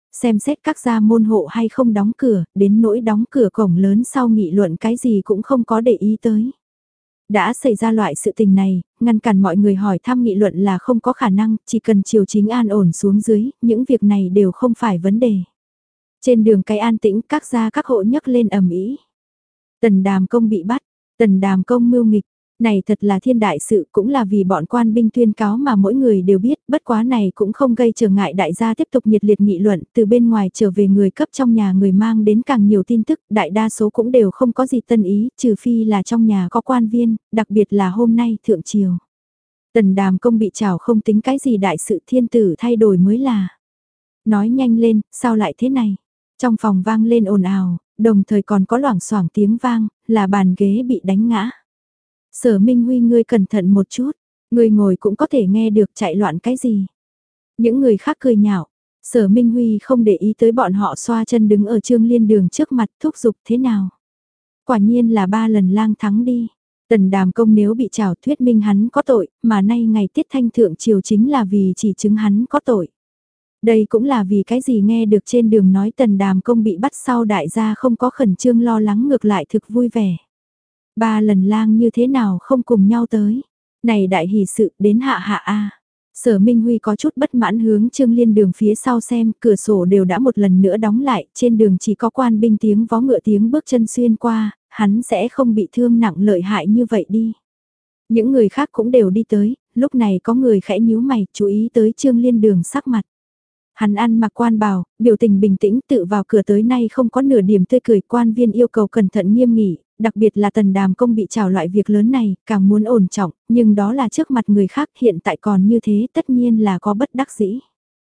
xem xét các gia môn hộ hay không đóng cửa, đến nỗi đóng cửa cổng lớn sau nghị luận cái gì cũng không có để ý tới. Đã xảy ra loại sự tình này, ngăn cản mọi người hỏi thăm nghị luận là không có khả năng, chỉ cần triều chính an ổn xuống dưới, những việc này đều không phải vấn đề. Trên đường cái an tĩnh các gia các hộ nhấc lên ầm ĩ. Tần Đàm Công bị bắt, Tần Đàm Công mưu nghịch, này thật là thiên đại sự, cũng là vì bọn quan binh tuyên cáo mà mỗi người đều biết, bất quá này cũng không gây trở ngại đại gia tiếp tục nhiệt liệt nghị luận, từ bên ngoài trở về người cấp trong nhà người mang đến càng nhiều tin tức, đại đa số cũng đều không có gì tân ý, trừ phi là trong nhà có quan viên, đặc biệt là hôm nay thượng triều. Tần Đàm Công bị trảo không tính cái gì đại sự, thiên tử thay đổi mới là. Nói nhanh lên, sao lại thế này? Trong phòng vang lên ồn ào, đồng thời còn có loảng xoảng tiếng vang, là bàn ghế bị đánh ngã. Sở Minh Huy, ngươi cẩn thận một chút, ngươi ngồi cũng có thể nghe được, chạy loạn cái gì. Những người khác cười nhạo, Sở Minh Huy không để ý tới bọn họ, xoa chân đứng ở Trương Liên Đường trước mặt thúc giục thế nào. Quả nhiên là ba lần lang thắng đi. Tần Đàm Công nếu bị trảo thuyết minh hắn có tội, mà nay ngày tiết thanh thượng triều chính là vì chỉ chứng hắn có tội. Đây cũng là vì cái gì nghe được trên đường nói Tần Đàm Công bị bắt sau đại gia không có khẩn trương lo lắng, ngược lại thực vui vẻ. Ba lần lang như thế nào không cùng nhau tới. Này đại hỷ sự đến hạ hạ a. Sở Minh Huy có chút bất mãn hướng Trương Liên Đường phía sau xem, cửa sổ đều đã một lần nữa đóng lại, trên đường chỉ có quan binh tiếng vó ngựa tiếng bước chân xuyên qua, hắn sẽ không bị thương nặng lợi hại như vậy đi. Những người khác cũng đều đi tới, lúc này có người khẽ nhíu mày, chú ý tới Trương Liên Đường sắc mặt. Hắn ăn mặc quan bào, biểu tình bình tĩnh, tự vào cửa tới nay không có nửa điểm tươi cười, quan viên yêu cầu cẩn thận nghiêm nghị, đặc biệt là Tần Đàm Công bị trảo loại việc lớn này, càng muốn ổn trọng, nhưng đó là trước mặt người khác, hiện tại còn như thế tất nhiên là có bất đắc dĩ.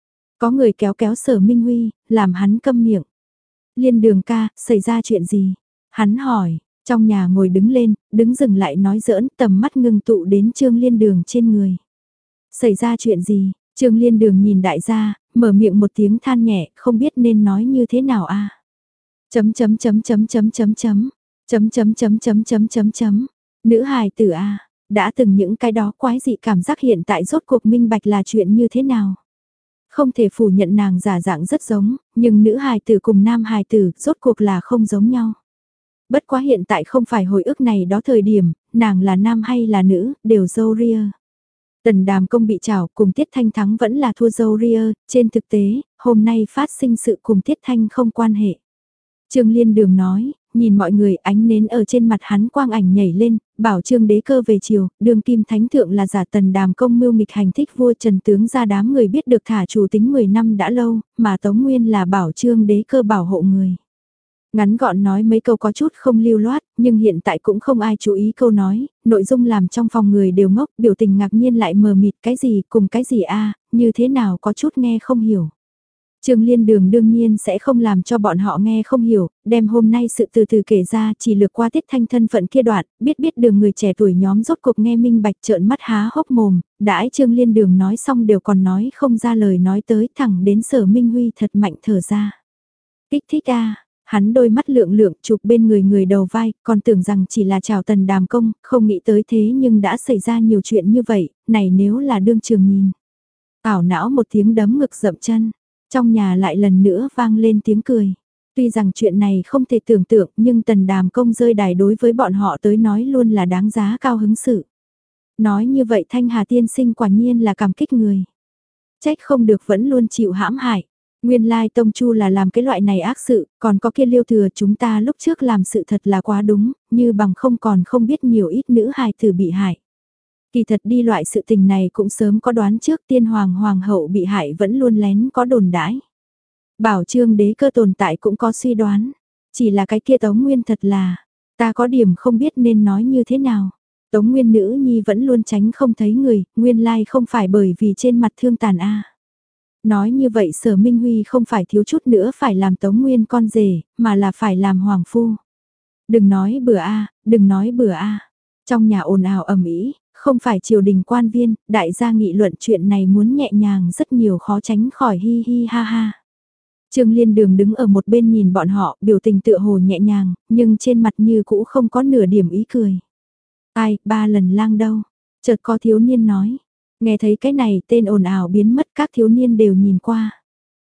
Có người kéo kéo Sở Minh Huy, làm hắn câm miệng. Liên Đường ca, xảy ra chuyện gì? Hắn hỏi, trong nhà ngồi đứng lên, đứng dừng lại nói giỡn, tầm mắt ngưng tụ đến Trương Liên Đường trên người. Xảy ra chuyện gì? Trương Liên Đường nhìn đại gia, mở miệng một tiếng than nhẹ, không biết nên nói như thế nào a. Chấm chấm chấm chấm chấm chấm chấm. Chấm chấm chấm chấm chấm chấm chấm. Nữ hài tử a, đã từng những cái đó quái dị cảm giác hiện tại rốt cuộc minh bạch là chuyện như thế nào. Không thể phủ nhận nàng giả dạng rất giống, nhưng nữ hài tử cùng nam hài tử rốt cuộc là không giống nhau. Bất quá hiện tại không phải hồi ức này đó thời điểm, nàng là nam hay là nữ, đều dâu ria. Tần Đàm Công bị trảo cùng Tiết Thanh thắng vẫn là thua dâu ria, trên thực tế, hôm nay phát sinh sự cùng Tiết Thanh không quan hệ. Trương Liên Đường nói, nhìn mọi người, ánh nến ở trên mặt hắn quang ảnh nhảy lên, bảo Trương Đế Cơ về chiều, đường kim thánh thượng là giả Tần Đàm Công mưu nghịch hành thích vua Trần tướng ra đám người biết được thả chủ tính mười năm đã lâu, mà Tống Nguyên là bảo Trương Đế Cơ bảo hộ người. Ngắn gọn nói mấy câu có chút không lưu loát, nhưng hiện tại cũng không ai chú ý câu nói, nội dung làm trong phòng người đều ngốc, biểu tình ngạc nhiên lại mờ mịt, cái gì cùng cái gì a, như thế nào có chút nghe không hiểu. Trương Liên Đường đương nhiên sẽ không làm cho bọn họ nghe không hiểu, đem hôm nay sự từ từ kể ra, chỉ lược qua Tiết Thanh thân phận kia đoạn, biết biết đường người trẻ tuổi nhóm rốt cuộc nghe minh bạch, trợn mắt há hốc mồm, đãi Trương Liên Đường nói xong đều còn nói không ra lời nói tới, thẳng đến Sở Minh Huy thật mạnh thở ra. Kích thích a. Hắn đôi mắt lượng lượng chụp bên người người đầu vai, còn tưởng rằng chỉ là chào Tần Đàm Công, không nghĩ tới thế nhưng đã xảy ra nhiều chuyện như vậy, này nếu là đương trường nhìn. Ảo não một tiếng đấm ngực dậm chân, trong nhà lại lần nữa vang lên tiếng cười. Tuy rằng chuyện này không thể tưởng tượng nhưng Tần Đàm Công rơi đài đối với bọn họ tới nói luôn là đáng giá cao hứng sự. Nói như vậy Thanh Hà tiên sinh quả nhiên là cảm kích người. Trách không được vẫn luôn chịu hãm hại. Nguyên lai Tông Chu là làm cái loại này ác sự, còn có kia Liêu Thừa chúng ta lúc trước làm sự thật là quá đúng, như bằng không còn không biết nhiều ít nữ hài tử bị hại. Kỳ thật đi loại sự tình này cũng sớm có đoán trước, tiên hoàng hoàng hậu bị hại vẫn luôn lén có đồn đãi. Bảo Trương Đế Cơ tồn tại cũng có suy đoán, chỉ là cái kia Tống Nguyên thật là, ta có điểm không biết nên nói như thế nào. Tống Nguyên nữ nhi vẫn luôn tránh không thấy người, nguyên lai không phải bởi vì trên mặt thương tàn a. Nói như vậy Sở Minh Huy không phải thiếu chút nữa phải làm Tống Nguyên con rể, mà là phải làm hoàng phu. Đừng nói bừa a, đừng nói bừa a. Trong nhà ồn ào ầm ĩ, không phải triều đình quan viên, đại gia nghị luận chuyện này muốn nhẹ nhàng rất nhiều khó tránh khỏi hi hi ha ha. Trương Liên Đường đứng ở một bên nhìn bọn họ, biểu tình tựa hồ nhẹ nhàng, nhưng trên mặt như cũ không có nửa điểm ý cười. Ai, ba lần lang đâu? Chợt có thiếu niên nói. Nghe thấy cái này tên ồn ào biến mất, các thiếu niên đều nhìn qua. À,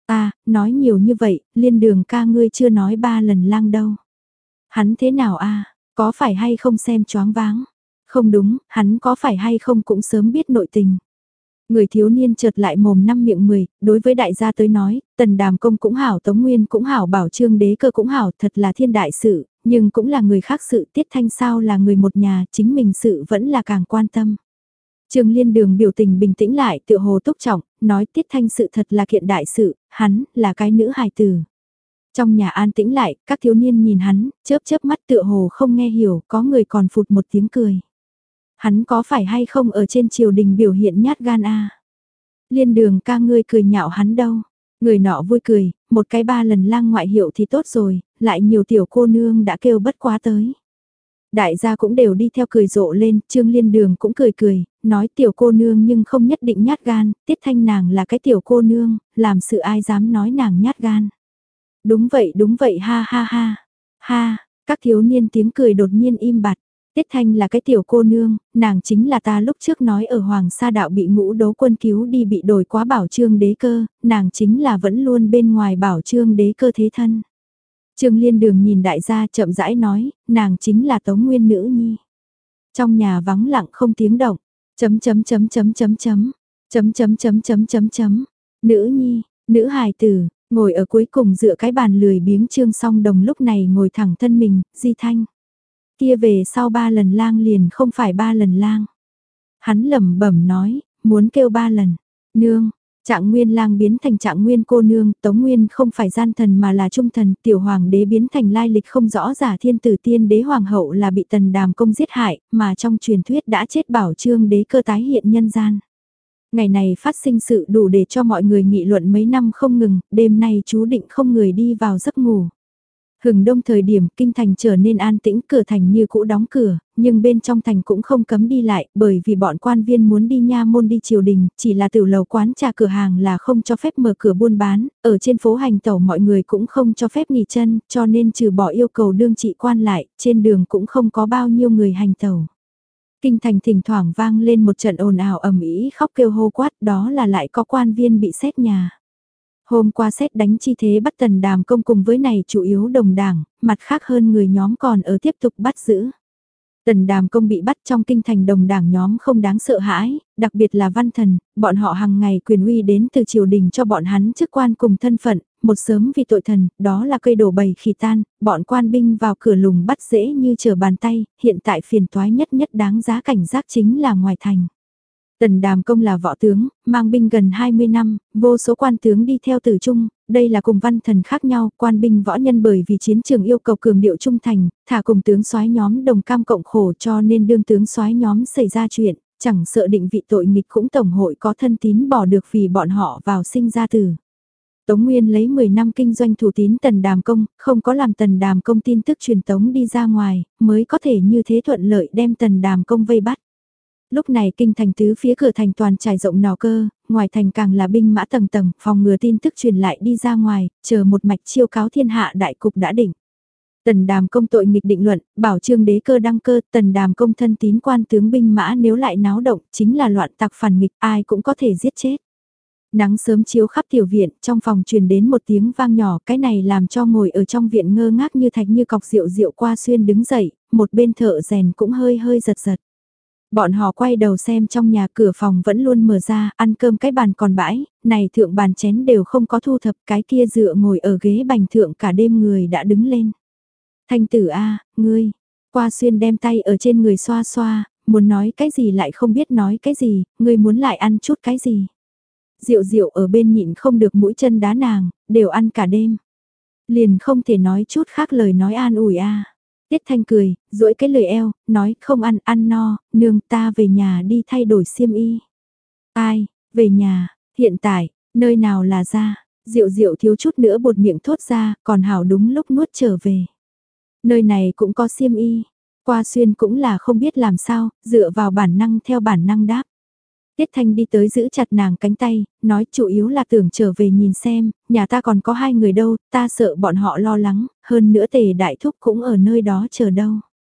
nói nhiều như vậy, Liên Đường ca ngươi chưa nói ba lần lang đâu. Hắn thế nào a? Có phải hay không xem choáng váng? Không đúng, hắn có phải hay không cũng sớm biết nội tình. Người thiếu niên chợt lại mồm năm miệng mười, đối với đại gia tới nói, Tần Đàm Công cũng hảo, Tống Nguyên cũng hảo, Bảo Trương Đế Cơ cũng hảo, thật là thiên đại sự, nhưng cũng là người khác sự, Tiết Thanh sao là người một nhà, chính mình sự vẫn là càng quan tâm. Trương Liên Đường biểu tình bình tĩnh lại, tựa hồ túc trọng, nói Tiết Thanh sự thật là kiện đại sự, hắn là cái nữ hài tử. Trong nhà an tĩnh lại, các thiếu niên nhìn hắn, chớp chớp mắt tựa hồ không nghe hiểu, có người còn phụt một tiếng cười. Hắn có phải hay không ở trên triều đình biểu hiện nhát gan a? Liên Đường ca ngươi cười nhạo hắn đâu? Người nọ vui cười, một cái ba lần lang ngoại hiệu thì tốt rồi, lại nhiều tiểu cô nương đã kêu bất quá tới. Đại gia cũng đều đi theo cười rộ lên, Trương Liên Đường cũng cười cười, nói tiểu cô nương nhưng không nhất định nhát gan, Tiết Thanh nàng là cái tiểu cô nương, làm sự ai dám nói nàng nhát gan. Đúng vậy đúng vậy ha ha ha, ha, các thiếu niên tiếng cười đột nhiên im bặt. Tiết Thanh là cái tiểu cô nương, nàng chính là ta lúc trước nói ở Hoàng Sa Đạo bị ngũ đấu quân cứu đi bị đổi quá Bảo Trương Đế Cơ, nàng chính là vẫn luôn bên ngoài Bảo Trương Đế Cơ thế thân. Trương Liên Đường nhìn đại gia chậm rãi nói, nàng chính là Tống Nguyên nữ nhi. Trong nhà vắng lặng không tiếng động, chấm chấm chấm chấm chấm chấm, chấm chấm chấm chấm chấm chấm, nữ nhi, nữ hài tử, ngồi ở cuối cùng dựa cái bàn lười biếng Trương Song Đồng lúc này ngồi thẳng thân mình, Di Thanh. Kia về sau ba lần lang liền không phải ba lần lang. Hắn lẩm bẩm nói, muốn kêu ba lần, nương. Trạng Nguyên lang biến thành Trạng Nguyên cô nương, Tống Nguyên không phải gian thần mà là trung thần, tiểu hoàng đế biến thành lai lịch không rõ giả thiên tử tiên đế hoàng hậu là bị Tần Đàm Công giết hại, mà trong truyền thuyết đã chết Bảo Trương Đế Cơ tái hiện nhân gian. Ngày này phát sinh sự đủ để cho mọi người nghị luận mấy năm không ngừng, đêm nay chú định không người đi vào giấc ngủ. Hừng đông thời điểm kinh thành trở nên an tĩnh, cửa thành như cũ đóng cửa, nhưng bên trong thành cũng không cấm đi lại, bởi vì bọn quan viên muốn đi nha môn đi triều đình, chỉ là tiểu lầu quán trà cửa hàng là không cho phép mở cửa buôn bán, ở trên phố hành tẩu mọi người cũng không cho phép nghỉ chân, cho nên trừ bỏ yêu cầu đương trị quan lại, trên đường cũng không có bao nhiêu người hành tẩu. Kinh thành thỉnh thoảng vang lên một trận ồn ào ầm ĩ khóc kêu hô quát, đó là lại có quan viên bị xét nhà. Hôm qua xét đánh chi thế bắt Tần Đàm Công cùng với này chủ yếu đồng đảng, mặt khác hơn người nhóm còn ở tiếp tục bắt giữ. Tần Đàm Công bị bắt trong kinh thành đồng đảng nhóm không đáng sợ hãi, đặc biệt là văn thần, bọn họ hàng ngày quyền uy đến từ triều đình cho bọn hắn chức quan cùng thân phận, một sớm vì tội thần, đó là cây đổ bầy khỉ tan, bọn quan binh vào cửa lùng bắt dễ như trở bàn tay, hiện tại phiền toái nhất nhất đáng giá cảnh giác chính là ngoài thành. Tần Đàm Công là võ tướng, mang binh gần hai mươi năm, vô số quan tướng đi theo tử trung, đây là cùng văn thần khác nhau, quan binh võ nhân bởi vì chiến trường yêu cầu cường điệu trung thành, thả cùng tướng soái nhóm đồng cam cộng khổ cho nên đương tướng soái nhóm xảy ra chuyện, chẳng sợ định vị tội nghịch cũng tổng hội có thân tín bỏ được vì bọn họ vào sinh ra tử. Tống Nguyên lấy mười năm kinh doanh thủ tín Tần Đàm Công, không có làm Tần Đàm Công tin tức truyền tống đi ra ngoài, mới có thể như thế thuận lợi đem Tần Đàm Công vây bắt. Lúc này kinh thành tứ phía cửa thành toàn trải rộng nò cơ, ngoài thành càng là binh mã tầng tầng, phòng ngừa tin tức truyền lại đi ra ngoài, chờ một mạch chiêu cáo thiên hạ đại cục đã định. Tần Đàm Công tội nghịch định luận, Bảo Trương Đế Cơ đăng cơ, Tần Đàm Công thân tín quan tướng binh mã nếu lại náo động, chính là loạn tặc phản nghịch, ai cũng có thể giết chết. Nắng sớm chiếu khắp tiểu viện, trong phòng truyền đến một tiếng vang nhỏ, cái này làm cho ngồi ở trong viện ngơ ngác như thạch như cọc rượu rượu qua xuyên đứng dậy, một bên thợ rèn cũng hơi hơi giật giật. Bọn họ quay đầu xem trong nhà cửa phòng vẫn luôn mở ra, ăn cơm cái bàn còn bãi, này thượng bàn chén đều không có thu thập, cái kia dựa ngồi ở ghế bành thượng cả đêm người đã đứng lên. Thanh tử a, ngươi, qua xuyên đem tay ở trên người xoa xoa, muốn nói cái gì lại không biết nói cái gì, ngươi muốn lại ăn chút cái gì. Diệu diệu ở bên nhịn không được mũi chân đá nàng, đều ăn cả đêm. Liền không thể nói chút khác lời nói an ủi a. Tiết Thanh cười, duỗi cái lười eo, nói không ăn, ăn no, nương ta về nhà đi thay đổi xiêm y. Ai, về nhà, hiện tại, nơi nào là ra, Diệu Diệu thiếu chút nữa bột miệng thốt ra, còn hảo đúng lúc nuốt trở về. Nơi này cũng có xiêm y, qua xuyên cũng là không biết làm sao, dựa vào bản năng theo bản năng đáp. Tiết Thanh đi tới giữ chặt nàng cánh tay, nói chủ yếu là tưởng trở về nhìn xem, nhà ta còn có hai người đâu, ta sợ bọn họ lo lắng, hơn nữa Tề Đại Thúc cũng ở nơi đó chờ đâu.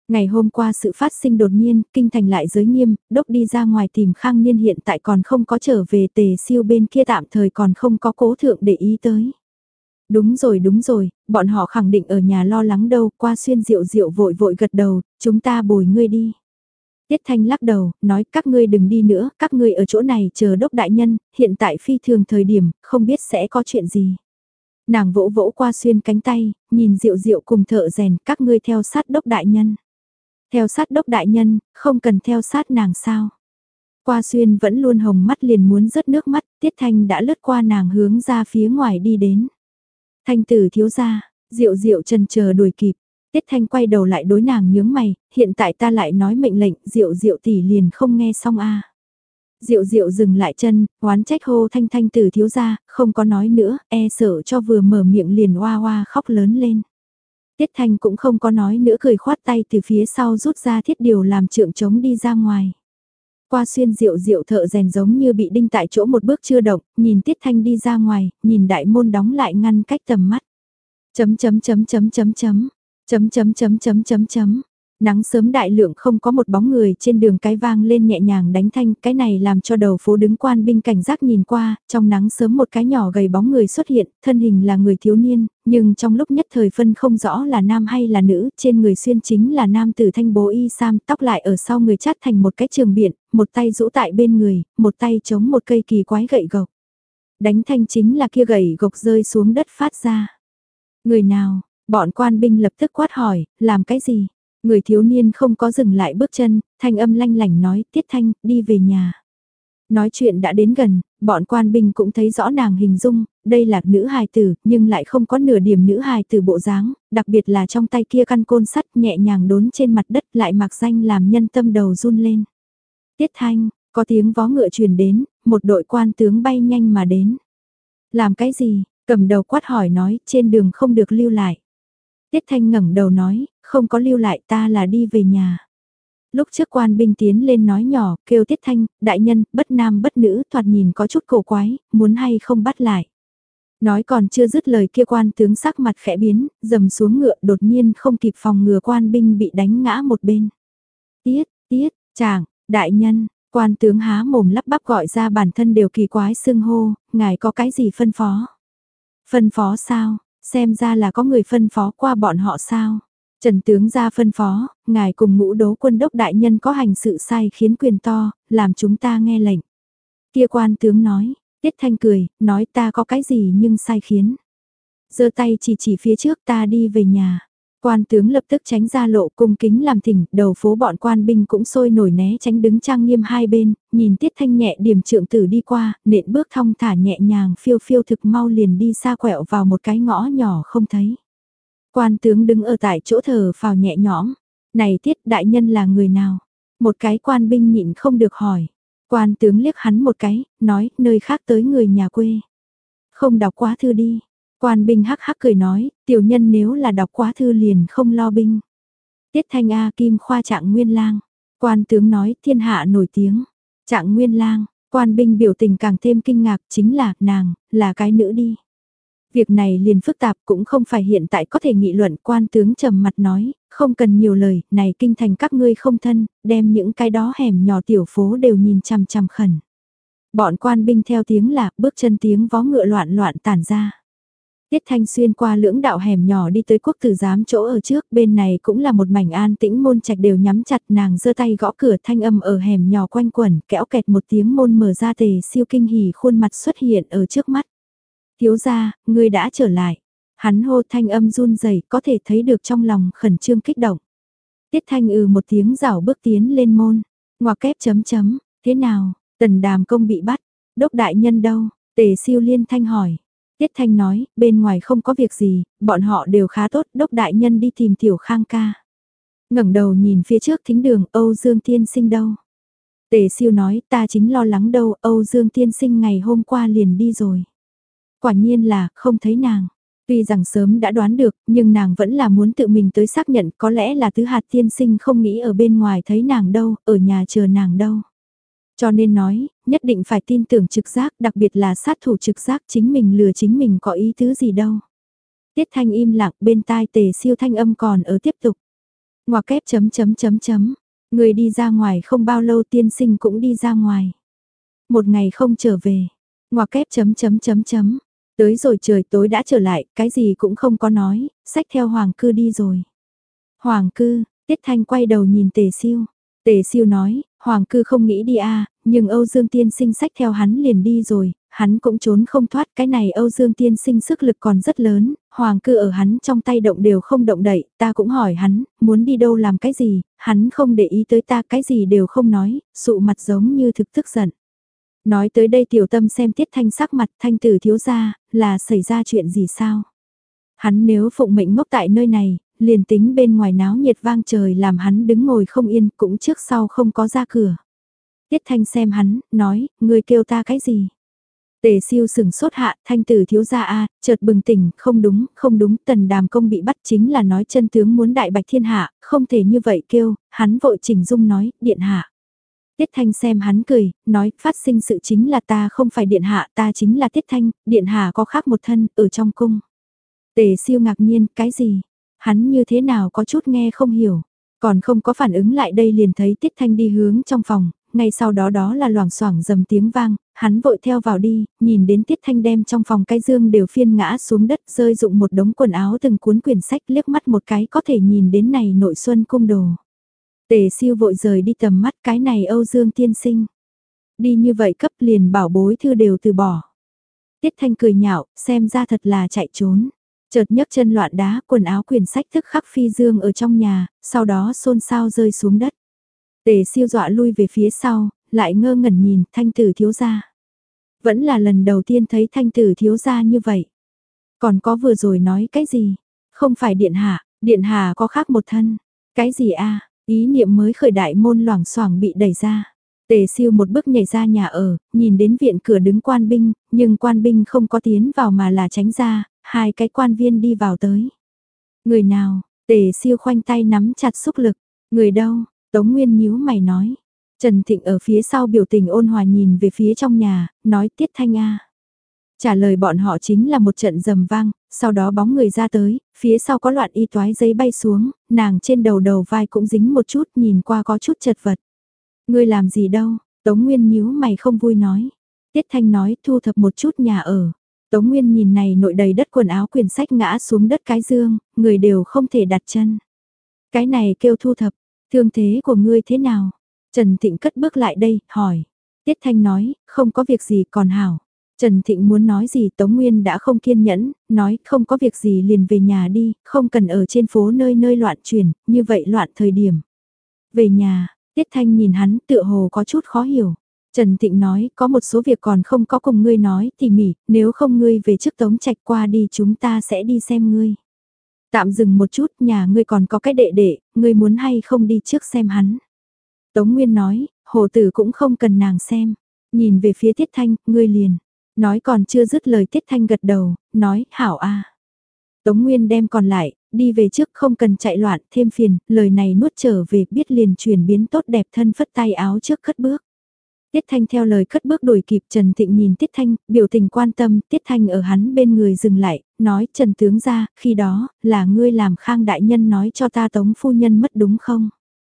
Ngày hôm qua sự phát sinh đột nhiên, kinh thành lại giới nghiêm, đốc đi ra ngoài tìm Khang Niên hiện tại còn không có trở về, Tề Siêu bên kia tạm thời còn không có cố thượng để ý tới. Đúng rồi đúng rồi, bọn họ khẳng định ở nhà lo lắng đâu, qua xuyên Diệu Diệu vội vội gật đầu, chúng ta bồi ngươi đi. Tiết Thanh lắc đầu, nói các ngươi đừng đi nữa, các ngươi ở chỗ này chờ đốc đại nhân, hiện tại phi thường thời điểm, không biết sẽ có chuyện gì. Nàng vỗ vỗ qua xuyên cánh tay, nhìn Diệu Diệu cùng thợ rèn, các ngươi theo sát đốc đại nhân. Theo sát đốc đại nhân, không cần theo sát nàng sao. Qua xuyên vẫn luôn hồng mắt liền muốn rớt nước mắt, Tiết Thanh đã lướt qua nàng hướng ra phía ngoài đi đến. Thanh tử thiếu gia, Diệu Diệu chần chờ đuổi kịp, Tiết Thanh quay đầu lại đối nàng nhướng mày, hiện tại ta lại nói mệnh lệnh, Diệu Diệu tỷ liền không nghe xong a. Diệu Diệu dừng lại chân, oán trách hô Thanh Thanh tử thiếu gia, không có nói nữa, e sợ cho vừa mở miệng liền oa oa khóc lớn lên. Tiết Thanh cũng không có nói nữa, cười khoát tay từ phía sau rút ra thiết điều làm trượng trống đi ra ngoài. Qua xuyên Diệu Diệu thợ rèn giống như bị đinh tại chỗ một bước chưa động, nhìn Tiết Thanh đi ra ngoài, nhìn đại môn đóng lại ngăn cách tầm mắt. Chấm chấm chấm chấm chấm chấm, chấm chấm chấm chấm chấm chấm. Nắng sớm đại lượng không có một bóng người trên đường, cái vang lên nhẹ nhàng đánh thanh, cái này làm cho đầu phố đứng quan binh cảnh giác nhìn qua, trong nắng sớm một cái nhỏ gầy bóng người xuất hiện, thân hình là người thiếu niên, nhưng trong lúc nhất thời phân không rõ là nam hay là nữ, trên người xuyên chính là nam tử thanh bố y sam, tóc lại ở sau người chát thành một cái trường biển, một tay rũ tại bên người, một tay chống một cây kỳ quái gậy gộc. Đánh thanh chính là kia gậy gộc rơi xuống đất phát ra. Người nào? Bọn quan binh lập tức quát hỏi, làm cái gì? Người thiếu niên không có dừng lại bước chân, thanh âm lanh lảnh nói, Tiết Thanh, đi về nhà. Nói chuyện đã đến gần, bọn quan binh cũng thấy rõ nàng hình dung, đây là nữ hài tử, nhưng lại không có nửa điểm nữ hài tử bộ dáng, đặc biệt là trong tay kia căn côn sắt nhẹ nhàng đốn trên mặt đất lại mặc danh làm nhân tâm đầu run lên. Tiết Thanh, có tiếng vó ngựa truyền đến, một đội quan tướng bay nhanh mà đến. Làm cái gì? Cầm đầu quát hỏi nói, trên đường không được lưu lại. Tiết Thanh ngẩng đầu nói, không có lưu lại, ta là đi về nhà. Lúc trước quan binh tiến lên nói nhỏ, kêu Tiết Thanh, đại nhân, bất nam bất nữ, thoạt nhìn có chút cổ quái, muốn hay không bắt lại. Nói còn chưa dứt lời kia quan tướng sắc mặt khẽ biến, dầm xuống ngựa, đột nhiên không kịp phòng ngừa quan binh bị đánh ngã một bên. Tiết, Tiết, chàng, đại nhân, quan tướng há mồm lắp bắp gọi ra bản thân đều kỳ quái xưng hô, ngài có cái gì phân phó? Phân phó sao? Xem ra là có người phân phó qua bọn họ sao? Trần tướng ra phân phó, ngài cùng ngũ đấu quân đốc đại nhân có hành sự sai khiến quyền to, làm chúng ta nghe lệnh. Kia quan tướng nói, Tiết Thanh cười, nói ta có cái gì nhưng sai khiến. Giơ tay chỉ chỉ phía trước, ta đi về nhà. Quan tướng lập tức tránh ra lộ, cung kính làm thỉnh, đầu phố bọn quan binh cũng sôi nổi né tránh đứng trang nghiêm hai bên, nhìn Tiết Thanh nhẹ điểm trượng tử đi qua, nện bước thong thả nhẹ nhàng phiêu phiêu thực mau liền đi xa quẹo vào một cái ngõ nhỏ không thấy. Quan tướng đứng ở tại chỗ thở phào nhẹ nhõm, này Tiết đại nhân là người nào? Một cái quan binh nhịn không được hỏi. Quan tướng liếc hắn một cái, nói, nơi khác tới người nhà quê. Không đọc quá thư đi. Quan binh hắc hắc cười nói, tiểu nhân nếu là đọc quá thư liền không lo binh. Tiết Thanh A Kim Khoa Trạng Nguyên Lang. Quan tướng nói, thiên hạ nổi tiếng. Trạng Nguyên Lang, quan binh biểu tình càng thêm kinh ngạc, chính là, nàng, là cái nữ đi. Việc này liền phức tạp, cũng không phải hiện tại có thể nghị luận. Quan tướng trầm mặt nói, không cần nhiều lời, này kinh thành các ngươi không thân, đem những cái đó hẻm nhỏ tiểu phố đều nhìn chằm chằm khẩn. Bọn quan binh theo tiếng là, bước chân tiếng vó ngựa loạn loạn tản ra. Tiết Thanh xuyên qua lưỡng đạo hẻm nhỏ đi tới quốc tử giám chỗ ở trước, bên này cũng là một mảnh an tĩnh, môn trạch đều nhắm chặt, nàng giơ tay gõ cửa, thanh âm ở hẻm nhỏ quanh quẩn, kẽo kẹt một tiếng, môn mở ra, Tề Siêu kinh hỉ khuôn mặt xuất hiện ở trước mắt. Thiếu gia, ngươi đã trở lại. Hắn hô, thanh âm run rẩy, có thể thấy được trong lòng khẩn trương kích động. Tiết Thanh ừ một tiếng rảo bước tiến lên môn, ngoặc kép chấm chấm, thế nào, Tần Đàm Công bị bắt, đốc đại nhân đâu? Tề Siêu liên thanh hỏi. Tiết Thanh nói, bên ngoài không có việc gì, bọn họ đều khá tốt, đốc đại nhân đi tìm tiểu Khang ca. Ngẩng đầu nhìn phía trước thính đường, Âu Dương tiên sinh đâu? Tề Siêu nói, ta chính lo lắng đâu, Âu Dương tiên sinh ngày hôm qua liền đi rồi. Quả nhiên là, không thấy nàng. Tuy rằng sớm đã đoán được, nhưng nàng vẫn là muốn tự mình tới xác nhận, có lẽ là Tứ Hạt tiên sinh không nghĩ ở bên ngoài thấy nàng đâu, ở nhà chờ nàng đâu. Cho nên nói, nhất định phải tin tưởng trực giác, đặc biệt là sát thủ trực giác, chính mình lừa chính mình có ý tứ gì đâu. Tiết Thanh im lặng, bên tai Tề Siêu thanh âm còn ở tiếp tục. Ngoặc kép chấm chấm chấm chấm. Người đi ra ngoài không bao lâu tiên sinh cũng đi ra ngoài. Một ngày không trở về. Ngoặc kép chấm chấm chấm chấm. Tới rồi trời tối đã trở lại, cái gì cũng không có nói, xách theo Hoàng Cư đi rồi. Hoàng Cư, Tiết Thanh quay đầu nhìn Tề Siêu. Tề Siêu nói, Hoàng Cư không nghĩ đi à, nhưng Âu Dương tiên sinh xách theo hắn liền đi rồi, hắn cũng trốn không thoát, cái này Âu Dương tiên sinh sức lực còn rất lớn, Hoàng Cư ở hắn trong tay động đều không động đậy, ta cũng hỏi hắn, muốn đi đâu làm cái gì, hắn không để ý tới ta, cái gì đều không nói, sụ mặt giống như thực tức giận. Nói tới đây Tiểu Tâm xem Tiết Thanh sắc mặt, Thanh tử thiếu gia, là xảy ra chuyện gì sao? Hắn nếu phụng mệnh ngốc tại nơi này, liền tính bên ngoài náo nhiệt vang trời làm hắn đứng ngồi không yên, cũng trước sau không có ra cửa. Tiết Thanh xem hắn, nói, ngươi kêu ta cái gì? Tề Siêu sừng sốt hạ, Thanh tử thiếu gia a, chợt bừng tỉnh, không đúng, không đúng, Tần Đàm Công bị bắt chính là nói chân tướng muốn đại bạch thiên hạ, không thể như vậy kêu, hắn vội chỉnh dung nói, điện hạ. Tiết Thanh xem hắn cười, nói, phát sinh sự chính là ta không phải điện hạ, ta chính là Tiết Thanh, điện hạ có khác một thân, ở trong cung. Tề Siêu ngạc nhiên, cái gì? Hắn như thế nào có chút nghe không hiểu, còn không có phản ứng lại đây liền thấy Tiết Thanh đi hướng trong phòng, ngay sau đó đó là loảng xoảng dầm tiếng vang, hắn vội theo vào đi, nhìn đến Tiết Thanh đem trong phòng cái dương đều phiên ngã xuống đất rơi dụng một đống quần áo từng cuốn quyển sách liếc mắt một cái có thể nhìn đến này nội xuân cung đồ. Tề Siêu vội rời đi tầm mắt cái này Âu Dương tiên sinh. Đi như vậy cấp liền bảo bối thư đều từ bỏ. Tiết Thanh cười nhạo, xem ra thật là chạy trốn. Chợt nhấc chân loạn đá, quần áo quyển sách thức khắc phi dương ở trong nhà, sau đó xôn xao rơi xuống đất. Tề Siêu dọa lui về phía sau, lại ngơ ngẩn nhìn Thanh tử thiếu gia. Vẫn là lần đầu tiên thấy Thanh tử thiếu gia như vậy. Còn có vừa rồi nói cái gì? Không phải điện hạ, điện hạ có khác một thân. Cái gì a? Ý niệm mới khởi đại môn loảng xoảng bị đẩy ra. Tề Siêu một bước nhảy ra nhà ở, nhìn đến viện cửa đứng quan binh, nhưng quan binh không có tiến vào mà là tránh ra, hai cái quan viên đi vào tới. Người nào? Tề Siêu khoanh tay nắm chặt xúc lực. Người đâu? Tống Nguyên nhíu mày nói. Trần Thịnh ở phía sau biểu tình ôn hòa nhìn về phía trong nhà, nói Tiết Thanh a. Trả lời bọn họ chính là một trận rầm vang, sau đó bóng người ra tới, phía sau có loạn y toái giấy bay xuống, nàng trên đầu đầu vai cũng dính một chút nhìn qua có chút chật vật. Ngươi làm gì đâu? Tống Nguyên nhíu mày không vui nói. Tiết Thanh nói thu thập một chút nhà ở. Tống Nguyên nhìn này nội đầy đất quần áo quyển sách ngã xuống đất cái dương, người đều không thể đặt chân. Cái này kêu thu thập, thương thế của ngươi thế nào? Trần Thịnh cất bước lại đây, hỏi. Tiết Thanh nói, không có việc gì còn hảo. Trần Thịnh muốn nói gì Tống Nguyên đã không kiên nhẫn, nói không có việc gì liền về nhà đi, không cần ở trên phố nơi nơi loạn chuyển, như vậy loạn thời điểm. Về nhà, Tiết Thanh nhìn hắn tựa hồ có chút khó hiểu. Trần Thịnh nói có một số việc còn không có cùng ngươi nói tỉ mỉ, nếu không ngươi về trước Tống Trạch qua đi chúng ta sẽ đi xem ngươi. Tạm dừng một chút, nhà ngươi còn có cái đệ đệ, ngươi muốn hay không đi trước xem hắn. Tống Nguyên nói, hồ tử cũng không cần nàng xem, nhìn về phía Tiết Thanh, ngươi liền. Nói còn chưa dứt lời Tiết Thanh gật đầu, nói, hảo a. Tống Nguyên đem còn lại, đi về trước không cần chạy loạn, thêm phiền, lời này nuốt trở về biết liền chuyển biến tốt đẹp thân phất tay áo trước cất bước. Tiết Thanh theo lời cất bước đuổi kịp Trần Thịnh nhìn Tiết Thanh, biểu tình quan tâm, Tiết Thanh ở hắn bên người dừng lại, nói Trần Tướng ra, khi đó, là ngươi làm Khang Đại Nhân nói cho ta Tống Phu Nhân mất đúng không?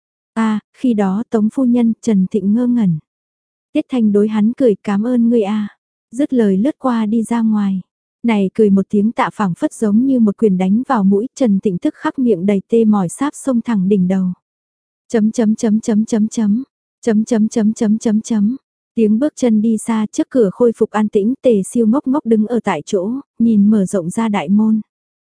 À, khi đó Tống Phu Nhân, Trần Thịnh ngơ ngẩn. Tiết Thanh đối hắn cười cảm ơn ngươi a. Dứt lời lướt qua đi ra ngoài. Này cười một tiếng tạ phảng phất giống như một quyền đánh vào mũi Trần Thịnh tức khắc miệng đầy tê mỏi sáp sông thẳng đỉnh đầu. Chấm chấm chấm chấm chấm chấm. Chấm chấm chấm chấm chấm chấm. Tiếng bước chân đi xa trước cửa khôi phục an tĩnh Tề Siêu ngốc ngốc đứng ở tại chỗ, nhìn mở rộng ra đại môn.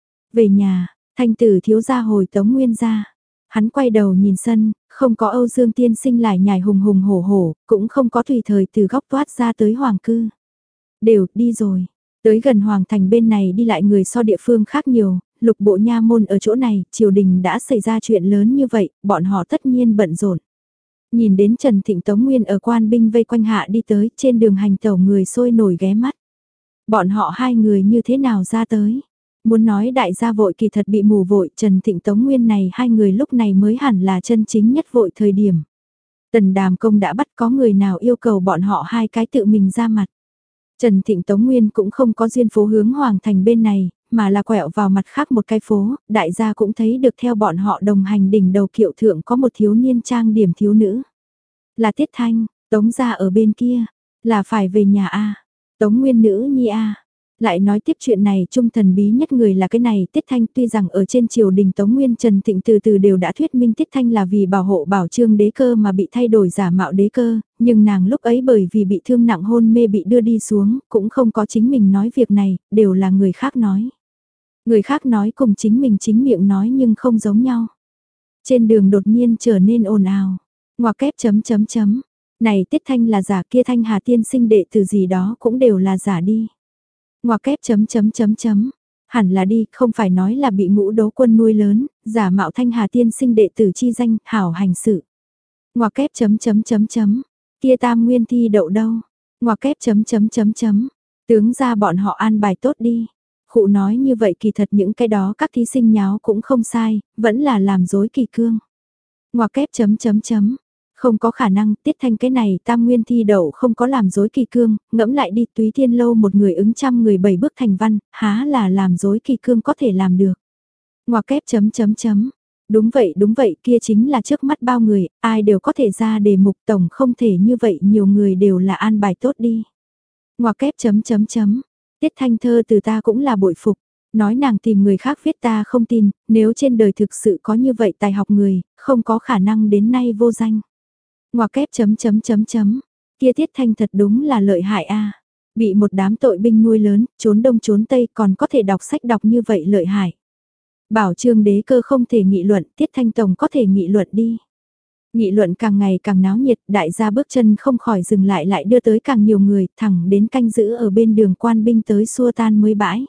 Về nhà, Thanh tử thiếu gia hồi Tống Nguyên ra. Hắn quay đầu nhìn sân, không có Âu Dương tiên sinh lại nhảy hùng hùng hổ hổ, cũng không có tùy thời từ góc toát ra tới Hoàng Cư. Đều, đi rồi. Tới gần Hoàng Thành bên này đi lại người so địa phương khác nhiều, lục bộ nha môn ở chỗ này, triều đình đã xảy ra chuyện lớn như vậy, bọn họ tất nhiên bận rộn. Nhìn đến Trần Thịnh Tống Nguyên ở quan binh vây quanh hạ đi tới, trên đường hành tẩu người sôi nổi ghé mắt. Bọn họ hai người như thế nào ra tới? Muốn nói đại gia vội kỳ thật bị mù vội, Trần Thịnh Tống Nguyên này hai người lúc này mới hẳn là chân chính nhất vội thời điểm. Tần Đàm Công đã bắt có người nào yêu cầu bọn họ hai cái tự mình ra mặt. Trần Thịnh Tống Nguyên cũng không có duyên phố hướng Hoàng Thành bên này, mà là quẹo vào mặt khác một cái phố, đại gia cũng thấy được theo bọn họ đồng hành đỉnh đầu kiệu thượng có một thiếu niên trang điểm thiếu nữ. Là Tiết Thanh, Tống gia ở bên kia, là phải về nhà a. Tống Nguyên nữ nhi a. Lại nói tiếp chuyện này trung thần bí nhất người là cái này Tiết Thanh, tuy rằng ở trên triều đình Tống Nguyên Trần Thịnh từ từ đều đã thuyết minh Tiết Thanh là vì bảo hộ bảo trương đế cơ mà bị thay đổi giả mạo đế cơ, nhưng nàng lúc ấy bởi vì bị thương nặng hôn mê bị đưa đi xuống, cũng không có chính mình nói việc này, đều là người khác nói. Người khác nói cùng chính mình chính miệng nói nhưng không giống nhau. Trên đường đột nhiên trở nên ồn ào, ngoặc kép chấm chấm chấm, này Tiết Thanh là giả, kia Thanh Hà tiên sinh đệ từ gì đó cũng đều là giả đi. Ngoặc kép chấm chấm chấm chấm, hẳn là đi, không phải nói là bị ngũ đấu quân nuôi lớn, giả mạo Thanh Hà tiên sinh đệ tử chi danh, hảo hành sự. Ngoặc kép chấm chấm chấm chấm, kia tam nguyên thi đậu đâu? Ngoặc kép chấm chấm chấm chấm, tướng ra bọn họ an bài tốt đi. Khụ nói như vậy kỳ thật những cái đó các thí sinh nháo cũng không sai, vẫn là làm dối kỳ cương. Ngoặc kép chấm chấm chấm. Không có khả năng, Tiết Thanh cái này tam nguyên thi đậu không có làm dối kỳ cương, ngẫm lại đi Túy Thiên Lâu một người ứng trăm người bảy bước thành văn, há là làm dối kỳ cương có thể làm được. Ngoặc kép chấm chấm chấm. Đúng vậy đúng vậy kia chính là trước mắt bao người, ai đều có thể ra đề mục tổng không thể như vậy nhiều người đều là an bài tốt đi. Ngoặc kép chấm chấm chấm. Tiết Thanh thơ từ ta cũng là bội phục. Nói nàng tìm người khác viết ta không tin, nếu trên đời thực sự có như vậy tài học người, không có khả năng đến nay vô danh. Ngoặc kép chấm chấm chấm chấm, kia Tiết Thanh thật đúng là lợi hại a. Bị một đám tội binh nuôi lớn, trốn đông trốn tây còn có thể đọc sách đọc như vậy lợi hại. Bảo trương đế cơ không thể nghị luận, Tiết Thanh tổng có thể nghị luận đi. Nghị luận càng ngày càng náo nhiệt, đại gia bước chân không khỏi dừng lại lại đưa tới càng nhiều người, thẳng đến canh giữ ở bên đường quan binh tới xua tan mới bãi.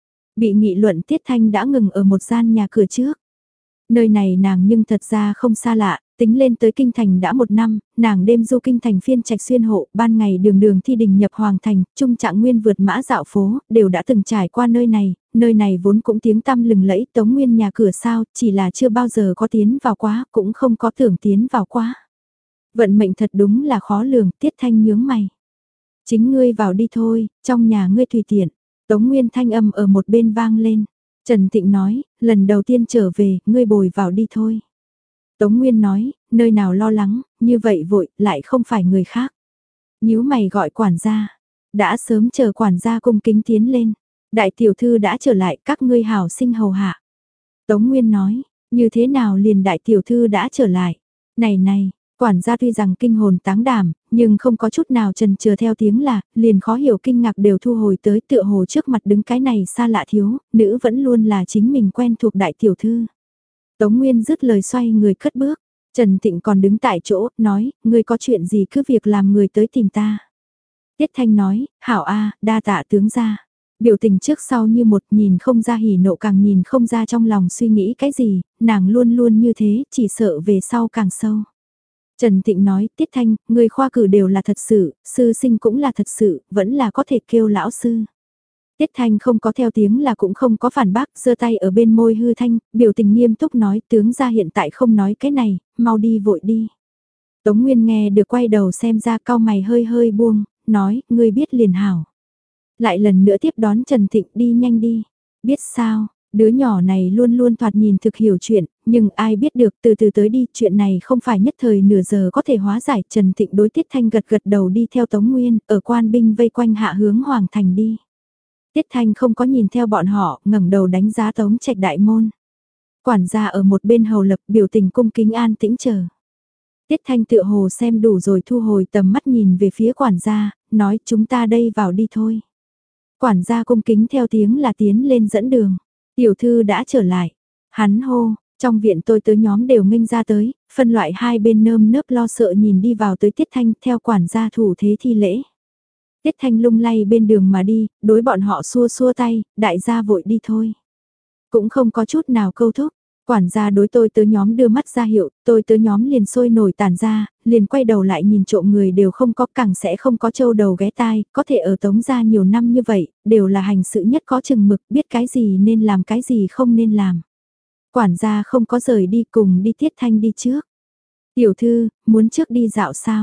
Bị nghị luận Tiết Thanh đã ngừng ở một gian nhà cửa trước. Nơi này nàng nhưng thật ra không xa lạ, tính lên tới kinh thành đã một năm, nàng đêm du kinh thành phiên trạch xuyên hộ, ban ngày đường đường thi đình nhập hoàng thành, trung trạng nguyên vượt mã dạo phố, đều đã từng trải qua nơi này, nơi này vốn cũng tiếng tăm lừng lẫy Tống Nguyên nhà cửa sao, chỉ là chưa bao giờ có tiến vào quá, cũng không có tưởng tiến vào quá. Vận mệnh thật đúng là khó lường, Tiết Thanh nhướng mày. Chính ngươi vào đi thôi, trong nhà ngươi tùy tiện, Tống Nguyên thanh âm ở một bên vang lên. Trần Thịnh nói, lần đầu tiên trở về, ngươi bồi vào đi thôi. Tống Nguyên nói, nơi nào lo lắng, như vậy vội, lại không phải người khác. Nhíu mày gọi quản gia, đã sớm chờ quản gia cung kính tiến lên. Đại tiểu thư đã trở lại, các ngươi hảo sinh hầu hạ. Tống Nguyên nói, như thế nào liền đại tiểu thư đã trở lại. Này này, quản gia tuy rằng kinh hồn táng đảm, nhưng không có chút nào trần chờ theo tiếng là, liền khó hiểu kinh ngạc đều thu hồi tới tựa hồ trước mặt đứng cái này xa lạ thiếu, nữ vẫn luôn là chính mình quen thuộc đại tiểu thư. Tống Nguyên dứt lời xoay người cất bước, Trần Thịnh còn đứng tại chỗ, nói, ngươi có chuyện gì cứ việc làm người tới tìm ta. Tiết Thanh nói, hảo a, đa tạ tướng gia. Biểu tình trước sau như một nhìn không ra hỉ nộ càng nhìn không ra trong lòng suy nghĩ cái gì, nàng luôn luôn như thế, chỉ sợ về sau càng sâu. Trần Thịnh nói, Tiết Thanh, người khoa cử đều là thật sự, sư sinh cũng là thật sự, vẫn là có thể kêu lão sư. Tiết Thanh không có theo tiếng là cũng không có phản bác, giơ tay ở bên môi hư thanh, biểu tình nghiêm túc nói, tướng gia hiện tại không nói cái này, mau đi vội đi. Tống Nguyên nghe được quay đầu xem ra cao mày hơi hơi buông, nói, ngươi biết liền hảo. Lại lần nữa tiếp đón Trần Thịnh đi nhanh đi, biết sao, đứa nhỏ này luôn luôn thoạt nhìn thực hiểu chuyện, nhưng ai biết được từ từ tới đi, chuyện này không phải nhất thời nửa giờ có thể hóa giải. Trần Thịnh đối Tiết Thanh gật gật đầu đi theo Tống Nguyên, ở quan binh vây quanh hạ hướng Hoàng Thành đi. Tiết Thanh không có nhìn theo bọn họ, ngẩng đầu đánh giá Tống Trạch đại môn. Quản gia ở một bên hầu lập biểu tình cung kính an tĩnh chờ. Tiết Thanh tựa hồ xem đủ rồi thu hồi tầm mắt nhìn về phía quản gia, nói chúng ta đây vào đi thôi. Quản gia cung kính theo tiếng là tiến lên dẫn đường. Tiểu thư đã trở lại. Hắn hô, trong viện tôi tới nhóm đều nghênh ra tới, phân loại hai bên nơm nớp lo sợ nhìn đi vào tới Tiết Thanh theo quản gia thủ thế thi lễ. Tiết Thanh lung lay bên đường mà đi, đối bọn họ xua xua tay, đại gia vội đi thôi. Cũng không có chút nào câu thúc, quản gia đối tôi tới nhóm đưa mắt ra hiệu, tôi tới nhóm liền sôi nổi tản ra, liền quay đầu lại nhìn trộm người đều không có, càng sẽ không có trâu đầu ghé tai, có thể ở Tống gia nhiều năm như vậy, đều là hành sự nhất có chừng mực, biết cái gì nên làm cái gì không nên làm. Quản gia không có rời đi cùng đi Tiết Thanh đi trước. Tiểu thư, muốn trước đi dạo sao?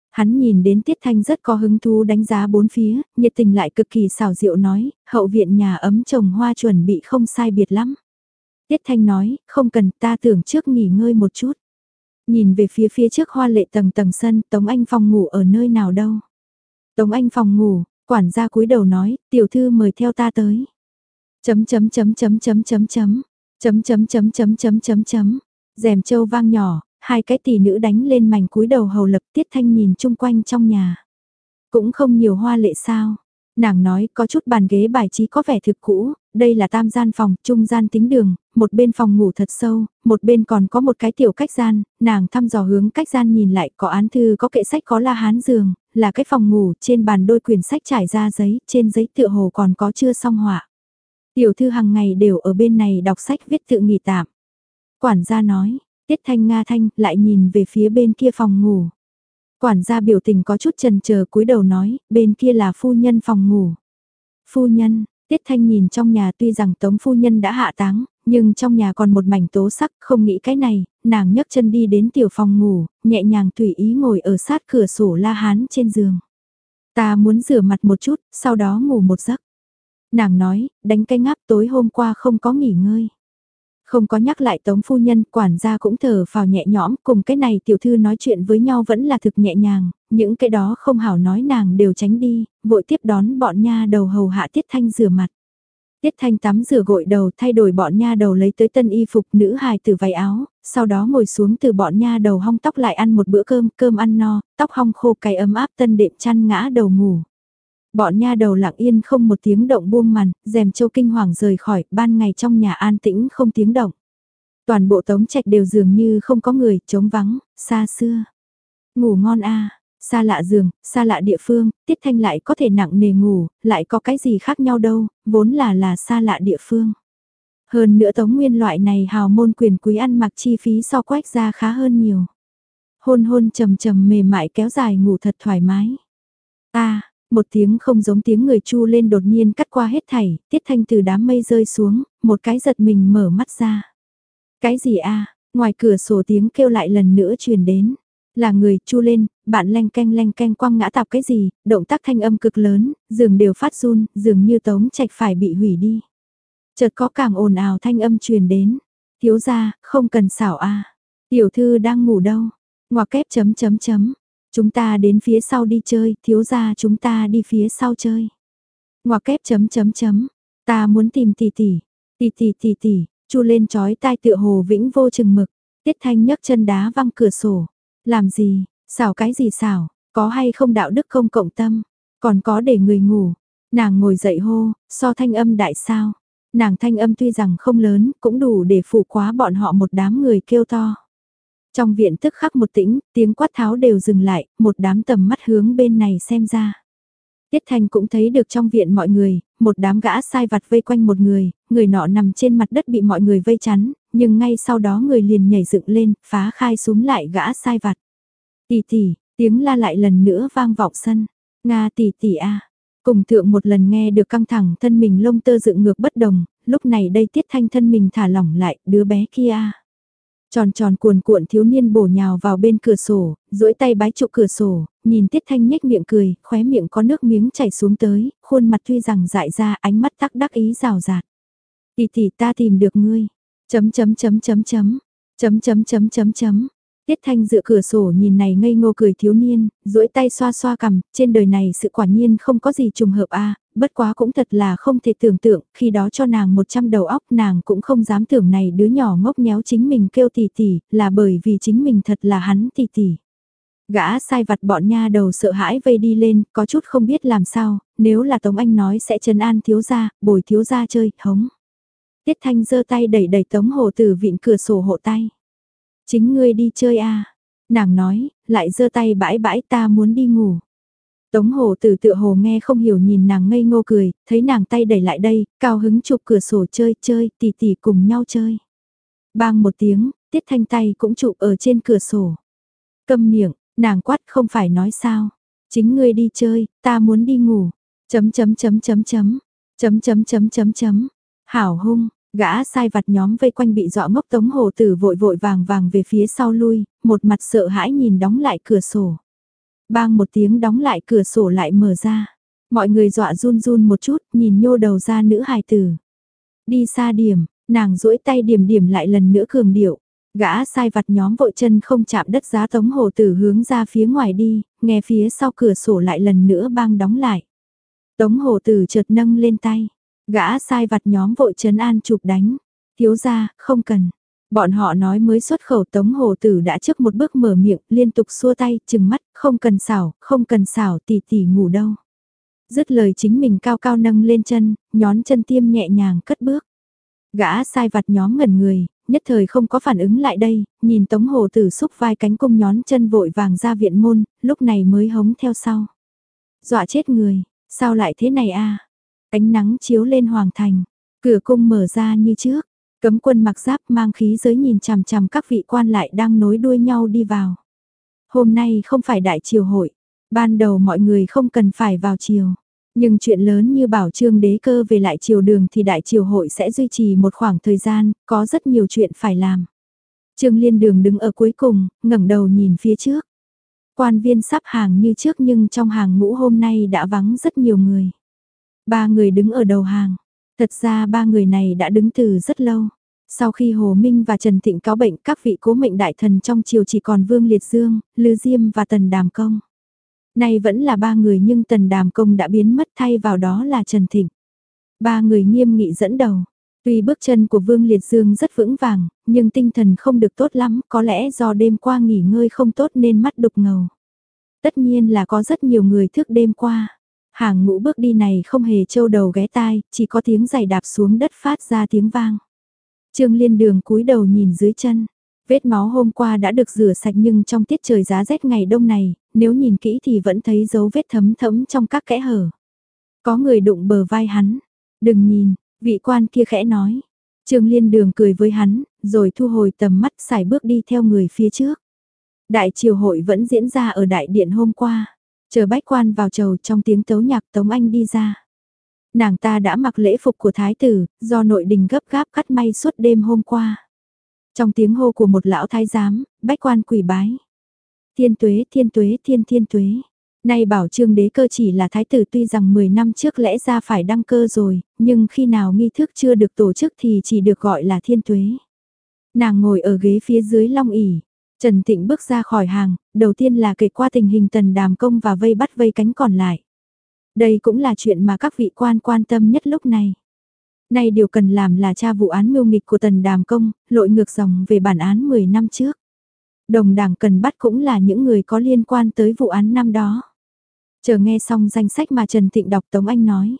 Hắn nhìn đến Tiết Thanh rất có hứng thú đánh giá bốn phía, nhiệt tình lại cực kỳ xảo diệu nói, hậu viện nhà ấm trồng hoa chuẩn bị không sai biệt lắm. Tiết Thanh nói, không cần, ta tưởng trước nghỉ ngơi một chút. Nhìn về phía phía trước hoa lệ tầng tầng sân, Tống Anh phòng ngủ ở nơi nào đâu. Tống Anh phòng ngủ, quản gia cúi đầu nói, tiểu thư mời theo ta tới. Chấm chấm chấm chấm chấm chấm chấm, chấm chấm chấm chấm chấm chấm chấm, rèm châu vang nhỏ, hai cái tỷ nữ đánh lên mảnh cúi đầu hầu lập. Tiết Thanh nhìn chung quanh trong nhà. Cũng không nhiều hoa lệ sao. Nàng nói có chút bàn ghế bài trí có vẻ thực cũ, đây là tam gian phòng, trung gian tính đường, một bên phòng ngủ thật sâu, một bên còn có một cái tiểu cách gian, nàng thăm dò hướng cách gian nhìn lại có án thư có kệ sách có la hán giường, là cái phòng ngủ, trên bàn đôi quyển sách trải ra giấy, trên giấy tựa hồ còn có chưa xong họa. Tiểu thư hàng ngày đều ở bên này đọc sách viết tự nghỉ tạm. Quản gia nói, Tiết Thanh nga thanh lại nhìn về phía bên kia phòng ngủ. Quản gia biểu tình có chút chần chờ cúi đầu nói, bên kia là phu nhân phòng ngủ. Phu nhân, Tiết Thanh nhìn trong nhà tuy rằng Tống phu nhân đã hạ táng, nhưng trong nhà còn một mảnh tố sắc, không nghĩ cái này, nàng nhấc chân đi đến tiểu phòng ngủ, nhẹ nhàng tùy ý ngồi ở sát cửa sổ la hán trên giường. Ta muốn rửa mặt một chút, sau đó ngủ một giấc. Nàng nói, đánh cái ngáp tối hôm qua không có nghỉ ngơi. Không có nhắc lại Tống phu nhân, quản gia cũng thở phào nhẹ nhõm, cùng cái này tiểu thư nói chuyện với nhau vẫn là thực nhẹ nhàng, những cái đó không hảo nói nàng đều tránh đi, vội tiếp đón bọn nha đầu hầu hạ Tiết Thanh rửa mặt. Tiết Thanh tắm rửa gội đầu thay đổi bọn nha đầu lấy tới tân y phục nữ hài từ váy áo, sau đó ngồi xuống từ bọn nha đầu hong tóc lại ăn một bữa cơm, cơm ăn no, tóc hong khô cái ấm áp tân đệm chăn ngã đầu ngủ. Bọn nha đầu lặng yên không một tiếng động buông màn, rèm châu kinh hoàng rời khỏi, ban ngày trong nhà an tĩnh không tiếng động. Toàn bộ Tống Trạch đều dường như không có người, trống vắng, xa xưa. Ngủ ngon a, xa lạ giường, xa lạ địa phương, Tiết Thanh lại có thể nặng nề ngủ, lại có cái gì khác nhau đâu, vốn là là xa lạ địa phương. Hơn nữa Tống Nguyên loại này hào môn quyền quý ăn mặc chi phí so Quách gia khá hơn nhiều. Hôn hôn trầm trầm mềm mại kéo dài ngủ thật thoải mái. A, một tiếng không giống tiếng người chu lên đột nhiên cắt qua hết thảy, Tiết Thanh từ đám mây rơi xuống, một cái giật mình mở mắt ra. Cái gì a? Ngoài cửa sổ tiếng kêu lại lần nữa truyền đến. Là người chu lên, bạn leng keng leng keng quăng ngã tạp cái gì, động tác thanh âm cực lớn, giường đều phát run, dường như Tống Trạch phải bị hủy đi. Chợt có càng ồn ào thanh âm truyền đến. Thiếu gia, không cần xảo a. Tiểu thư đang ngủ đâu? Ngoặc kép chấm chấm chấm. Chúng ta đến phía sau đi chơi, thiếu gia chúng ta đi phía sau chơi. Ngoặc kép chấm chấm chấm. Ta muốn tìm tỷ tỷ. Tỷ tỷ tỷ tỷ, chu lên chói tai tựa hồ vĩnh vô chừng mực. Tiết Thanh nhấc chân đá văng cửa sổ. Làm gì, xảo cái gì xảo, có hay không đạo đức không cộng tâm, còn có để người ngủ. Nàng ngồi dậy hô, so thanh âm đại sao. Nàng thanh âm tuy rằng không lớn, cũng đủ để phụ quá bọn họ một đám người kêu to. Trong viện tức khắc một tĩnh, tiếng quát tháo đều dừng lại, một đám tầm mắt hướng bên này xem ra. Tiết Thanh cũng thấy được trong viện mọi người, một đám gã sai vặt vây quanh một người, người nọ nằm trên mặt đất bị mọi người vây chắn, nhưng ngay sau đó người liền nhảy dựng lên, phá khai súm lại gã sai vặt. Tỷ tỷ, tiếng la lại lần nữa vang vọng sân. Nga tỷ tỷ a. Cùng thượng một lần nghe được căng thẳng thân mình lông tơ dựng ngược bất đồng, lúc này đây Tiết Thanh thân mình thả lỏng lại, đứa bé kia a. Tròn tròn cuồn cuộn thiếu niên bổ nhào vào bên cửa sổ, duỗi tay bái trụ cửa sổ, nhìn Tiết Thanh nhếch miệng cười, khóe miệng có nước miếng chảy xuống tới, khuôn mặt tuy rằng dại ra, ánh mắt tắc đắc ý rào rạt. Tỷ tỷ ta tìm được ngươi. Chấm chấm chấm chấm chấm. Chấm chấm chấm chấm chấm. Tiết Thanh dựa cửa sổ nhìn này ngây ngô cười thiếu niên, duỗi tay xoa xoa cằm, trên đời này sự quả nhiên không có gì trùng hợp a, bất quá cũng thật là không thể tưởng tượng, khi đó cho nàng một trăm đầu óc nàng cũng không dám tưởng này đứa nhỏ ngốc nhéo chính mình kêu tỷ tỷ, là bởi vì chính mình thật là hắn tỷ tỷ. Gã sai vặt bọn nha đầu sợ hãi vây đi lên, có chút không biết làm sao, nếu là Tống Anh nói sẽ trấn an thiếu gia, bồi thiếu gia chơi, hống. Tiết Thanh giơ tay đẩy đẩy Tống Hồ từ vịn cửa sổ hộ tay. Chính ngươi đi chơi à? Nàng nói, lại giơ tay bãi bãi ta muốn đi ngủ. Tống Hồ từ tựa hồ nghe không hiểu nhìn nàng ngây ngô cười, thấy nàng tay đẩy lại đây, cao hứng chụp cửa sổ chơi chơi, tỉ tỉ cùng nhau chơi. Bang một tiếng, Tiết Thanh tay cũng chụp ở trên cửa sổ. Câm miệng, nàng quát không phải nói sao. Chính ngươi đi chơi, ta muốn đi ngủ. Chấm chấm chấm chấm chấm. Chấm chấm chấm chấm chấm. Hảo hung. Gã sai vặt nhóm vây quanh bị dọa ngốc Tống Hồ Tử vội vội vàng vàng về phía sau lui, một mặt sợ hãi nhìn đóng lại cửa sổ. Bang một tiếng đóng lại cửa sổ lại mở ra. Mọi người dọa run run một chút, nhìn nhô đầu ra nữ hài tử. Đi xa điểm, nàng duỗi tay điểm điểm lại lần nữa cường điệu. Gã sai vặt nhóm vội chân không chạm đất giá Tống Hồ Tử hướng ra phía ngoài đi, nghe phía sau cửa sổ lại lần nữa bang đóng lại. Tống Hồ Tử chợt nâng lên tay. Gã sai vặt nhóm vội trấn an chụp đánh. Thiếu gia, không cần. Bọn họ nói mới xuất khẩu Tống Hồ Tử đã trước một bước mở miệng, liên tục xua tay, chừng mắt, không cần xảo, không cần xảo, tỷ tỷ ngủ đâu. Dứt lời chính mình cao cao nâng lên chân, nhón chân tiêm nhẹ nhàng cất bước. Gã sai vặt nhóm ngẩn người, nhất thời không có phản ứng lại đây, nhìn Tống Hồ Tử xúc vai cánh cung nhón chân vội vàng ra viện môn, lúc này mới hống theo sau. Dọa chết người, sao lại thế này a? Ánh nắng chiếu lên hoàng thành, cửa cung mở ra như trước, cấm quân mặc giáp mang khí giới nhìn chằm chằm các vị quan lại đang nối đuôi nhau đi vào. Hôm nay không phải đại triều hội, ban đầu mọi người không cần phải vào triều. Nhưng chuyện lớn như bảo Trương Đế Cơ về lại triều đường thì đại triều hội sẽ duy trì một khoảng thời gian, có rất nhiều chuyện phải làm. Trương Liên Đường đứng ở cuối cùng, ngẩng đầu nhìn phía trước. Quan viên sắp hàng như trước nhưng trong hàng ngũ hôm nay đã vắng rất nhiều người. Ba người đứng ở đầu hàng. Thật ra ba người này đã đứng từ rất lâu. Sau khi Hồ Minh và Trần Thịnh cáo bệnh, các vị cố mệnh đại thần trong triều chỉ còn Vương Liệt Dương, Lư Diêm và Tần Đàm Công. Nay vẫn là ba người nhưng Tần Đàm Công đã biến mất, thay vào đó là Trần Thịnh. Ba người nghiêm nghị dẫn đầu. Tuy bước chân của Vương Liệt Dương rất vững vàng, nhưng tinh thần không được tốt lắm, có lẽ do đêm qua nghỉ ngơi không tốt nên mắt đục ngầu. Tất nhiên là có rất nhiều người thức đêm qua. Hàng ngũ bước đi này không hề trâu đầu ghé tai, chỉ có tiếng giày đạp xuống đất phát ra tiếng vang. Trương Liên Đường cúi đầu nhìn dưới chân. Vết máu hôm qua đã được rửa sạch nhưng trong tiết trời giá rét ngày đông này, nếu nhìn kỹ thì vẫn thấy dấu vết thấm thẫm trong các kẽ hở. Có người đụng bờ vai hắn. Đừng nhìn, vị quan kia khẽ nói. Trương Liên Đường cười với hắn, rồi thu hồi tầm mắt sải bước đi theo người phía trước. Đại triều hội vẫn diễn ra ở đại điện hôm qua. Chờ bách quan vào chầu trong tiếng tấu nhạc Tống Anh đi ra. Nàng ta đã mặc lễ phục của thái tử, do nội đình gấp gáp cắt may suốt đêm hôm qua. Trong tiếng hô của một lão thái giám, bách quan quỳ bái. Thiên tuế, thiên tuế, thiên thiên tuế. Nay bảo Trương Đế Cơ chỉ là thái tử, tuy rằng mười năm trước lẽ ra phải đăng cơ rồi, nhưng khi nào nghi thức chưa được tổ chức thì chỉ được gọi là thiên tuế. Nàng ngồi ở ghế phía dưới long ỷ. Trần Thịnh bước ra khỏi hàng, đầu tiên là kể qua tình hình Tần Đàm Công và vây bắt vây cánh còn lại. Đây cũng là chuyện mà các vị quan quan tâm nhất lúc này. Nay điều cần làm là tra vụ án mưu nghịch của Tần Đàm Công, lội ngược dòng về bản án mười năm trước. Đồng đảng cần bắt cũng là những người có liên quan tới vụ án năm đó. Chờ nghe xong danh sách mà Trần Thịnh đọc Tống Anh nói.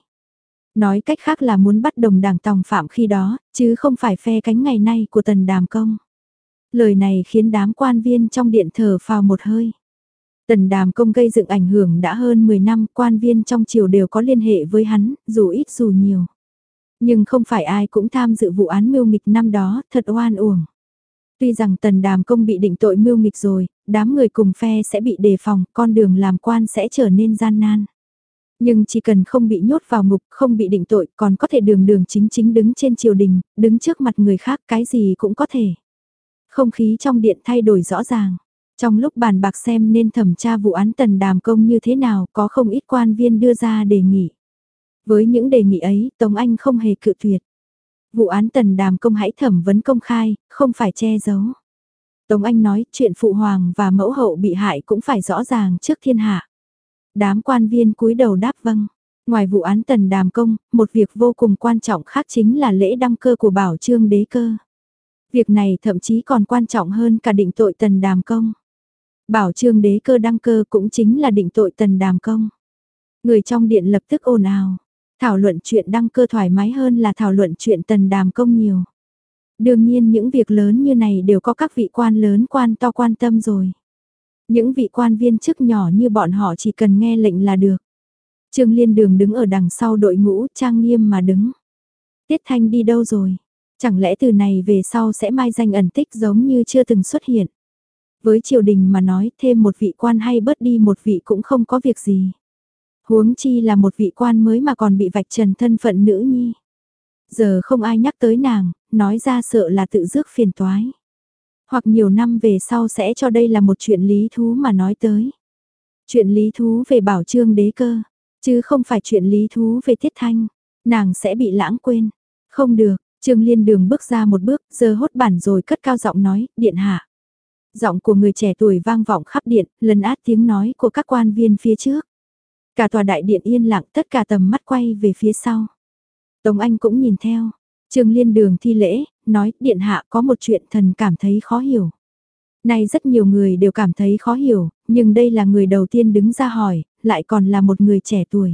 Nói cách khác là muốn bắt đồng đảng tòng phạm khi đó, chứ không phải phe cánh ngày nay của Tần Đàm Công. Lời này khiến đám quan viên trong điện thở phào một hơi. Tần Đàm Công gây dựng ảnh hưởng đã hơn mười năm, quan viên trong triều đều có liên hệ với hắn, dù ít dù nhiều. Nhưng không phải ai cũng tham dự vụ án mưu nghịch năm đó, thật oan uổng. Tuy rằng Tần Đàm Công bị định tội mưu nghịch rồi, đám người cùng phe sẽ bị đề phòng, con đường làm quan sẽ trở nên gian nan. Nhưng chỉ cần không bị nhốt vào ngục, không bị định tội, còn có thể đường đường chính chính đứng trên triều đình, đứng trước mặt người khác, cái gì cũng có thể. Không khí trong điện thay đổi rõ ràng. Trong lúc bàn bạc xem nên thẩm tra vụ án Tần Đàm Công như thế nào, có không ít quan viên đưa ra đề nghị. Với những đề nghị ấy, Tống Anh không hề cự tuyệt. Vụ án Tần Đàm Công hãy thẩm vấn công khai, không phải che giấu. Tống Anh nói chuyện phụ hoàng và mẫu hậu bị hại cũng phải rõ ràng trước thiên hạ. Đám quan viên cúi đầu đáp vâng. Ngoài vụ án Tần Đàm Công, một việc vô cùng quan trọng khác chính là lễ đăng cơ của Bảo Trương Đế Cơ. Việc này thậm chí còn quan trọng hơn cả định tội Tần Đàm Công. Bảo Trương Đế Cơ đăng cơ cũng chính là định tội Tần Đàm Công. Người trong điện lập tức ồn ào. Thảo luận chuyện đăng cơ thoải mái hơn là thảo luận chuyện Tần Đàm Công nhiều. Đương nhiên những việc lớn như này đều có các vị quan lớn quan to quan tâm rồi. Những vị quan viên chức nhỏ như bọn họ chỉ cần nghe lệnh là được. Trương Liên Đường đứng ở đằng sau đội ngũ trang nghiêm mà đứng. Tiết Thanh đi đâu rồi? Chẳng lẽ từ này về sau sẽ mai danh ẩn tích giống như chưa từng xuất hiện? Với triều đình mà nói thêm một vị quan hay bớt đi một vị cũng không có việc gì. Huống chi là một vị quan mới mà còn bị vạch trần thân phận nữ nhi. Giờ không ai nhắc tới nàng, nói ra sợ là tự rước phiền toái. Hoặc nhiều năm về sau sẽ cho đây là một chuyện lý thú mà nói tới. Chuyện lý thú về Bảo Trương đế cơ, chứ không phải chuyện lý thú về Tiết Thanh, nàng sẽ bị lãng quên. Không được, Trương Liên Đường bước ra một bước, giơ hốt bản rồi cất cao giọng nói, điện hạ. Giọng của người trẻ tuổi vang vọng khắp điện, lấn át tiếng nói của các quan viên phía trước. Cả tòa đại điện yên lặng, tất cả tầm mắt quay về phía sau. Tống Anh cũng nhìn theo. Trương Liên Đường thi lễ, nói, điện hạ có một chuyện thần cảm thấy khó hiểu. Nay rất nhiều người đều cảm thấy khó hiểu, nhưng đây là người đầu tiên đứng ra hỏi, lại còn là một người trẻ tuổi.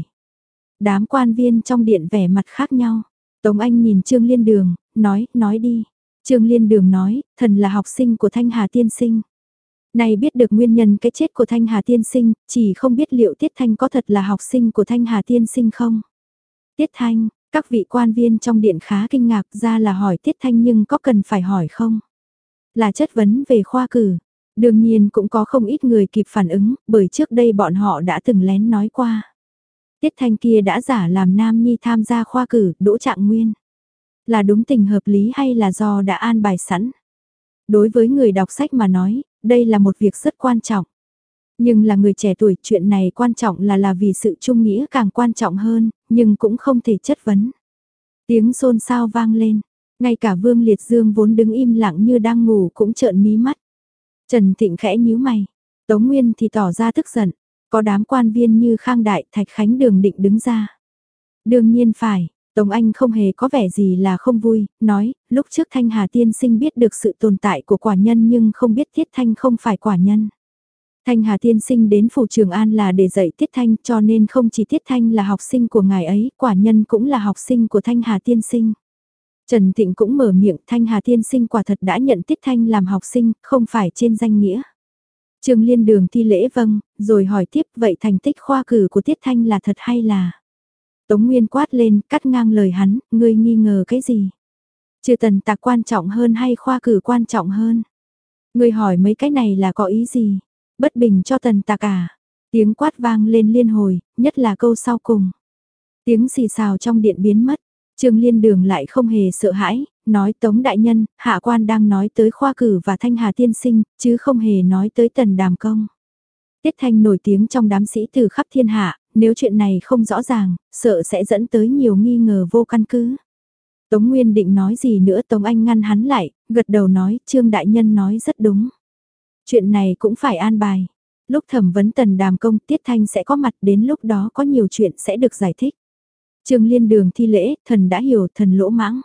Đám quan viên trong điện vẻ mặt khác nhau. Tống Anh nhìn Trương Liên Đường, nói, nói đi. Trương Liên Đường nói, thần là học sinh của Thanh Hà Tiên Sinh. Này biết được nguyên nhân cái chết của Thanh Hà Tiên Sinh, chỉ không biết liệu Tiết Thanh có thật là học sinh của Thanh Hà Tiên Sinh không? Tiết Thanh, các vị quan viên trong điện khá kinh ngạc ra là hỏi Tiết Thanh nhưng có cần phải hỏi không? Là chất vấn về khoa cử. Đương nhiên cũng có không ít người kịp phản ứng, bởi trước đây bọn họ đã từng lén nói qua. Tiết Thanh kia đã giả làm nam nhi tham gia khoa cử, Đỗ Trạng Nguyên. Là đúng tình hợp lý hay là do đã an bài sẵn? Đối với người đọc sách mà nói, đây là một việc rất quan trọng. Nhưng là người trẻ tuổi, chuyện này quan trọng là là vì sự trung nghĩa càng quan trọng hơn, nhưng cũng không thể chất vấn. Tiếng xôn xao vang lên, ngay cả Vương Liệt Dương vốn đứng im lặng như đang ngủ cũng trợn mí mắt. Trần Thịnh khẽ nhíu mày, Tống Nguyên thì tỏ ra tức giận, có đám quan viên như Khang Đại, Thạch Khánh Đường định đứng ra. Đương nhiên phải, Tống Anh không hề có vẻ gì là không vui, nói, lúc trước Thanh Hà Tiên Sinh biết được sự tồn tại của quả nhân nhưng không biết Tiết Thanh không phải quả nhân. Thanh Hà Tiên Sinh đến phủ Trường An là để dạy Tiết Thanh cho nên không chỉ Tiết Thanh là học sinh của ngài ấy, quả nhân cũng là học sinh của Thanh Hà Tiên Sinh. Trần Thịnh cũng mở miệng, Thanh Hà Tiên Sinh quả thật đã nhận Tiết Thanh làm học sinh, không phải trên danh nghĩa. Trương Liên Đường thi lễ vâng, rồi hỏi tiếp vậy thành tích khoa cử của Tiết Thanh là thật hay là... Tống Nguyên quát lên, cắt ngang lời hắn, ngươi nghi ngờ cái gì? Trừ tần tạc quan trọng hơn hay khoa cử quan trọng hơn? Ngươi hỏi mấy cái này là có ý gì? Bất bình cho tần tạc à? Tiếng quát vang lên liên hồi, nhất là câu sau cùng. Tiếng xì xào trong điện biến mất, Trương Liên Đường lại không hề sợ hãi, nói Tống Đại Nhân, hạ quan đang nói tới khoa cử và Thanh Hà Tiên Sinh, chứ không hề nói tới tần đàm công. Tiết Thanh nổi tiếng trong đám sĩ từ khắp thiên hạ, nếu chuyện này không rõ ràng, sợ sẽ dẫn tới nhiều nghi ngờ vô căn cứ. Tống Nguyên định nói gì nữa, Tống Anh ngăn hắn lại, gật đầu nói, Trương Đại Nhân nói rất đúng. Chuyện này cũng phải an bài. Lúc thẩm vấn tần đàm công, Tiết Thanh sẽ có mặt, đến lúc đó có nhiều chuyện sẽ được giải thích. Trương Liên Đường thi lễ, thần đã hiểu, thần lỗ mãng.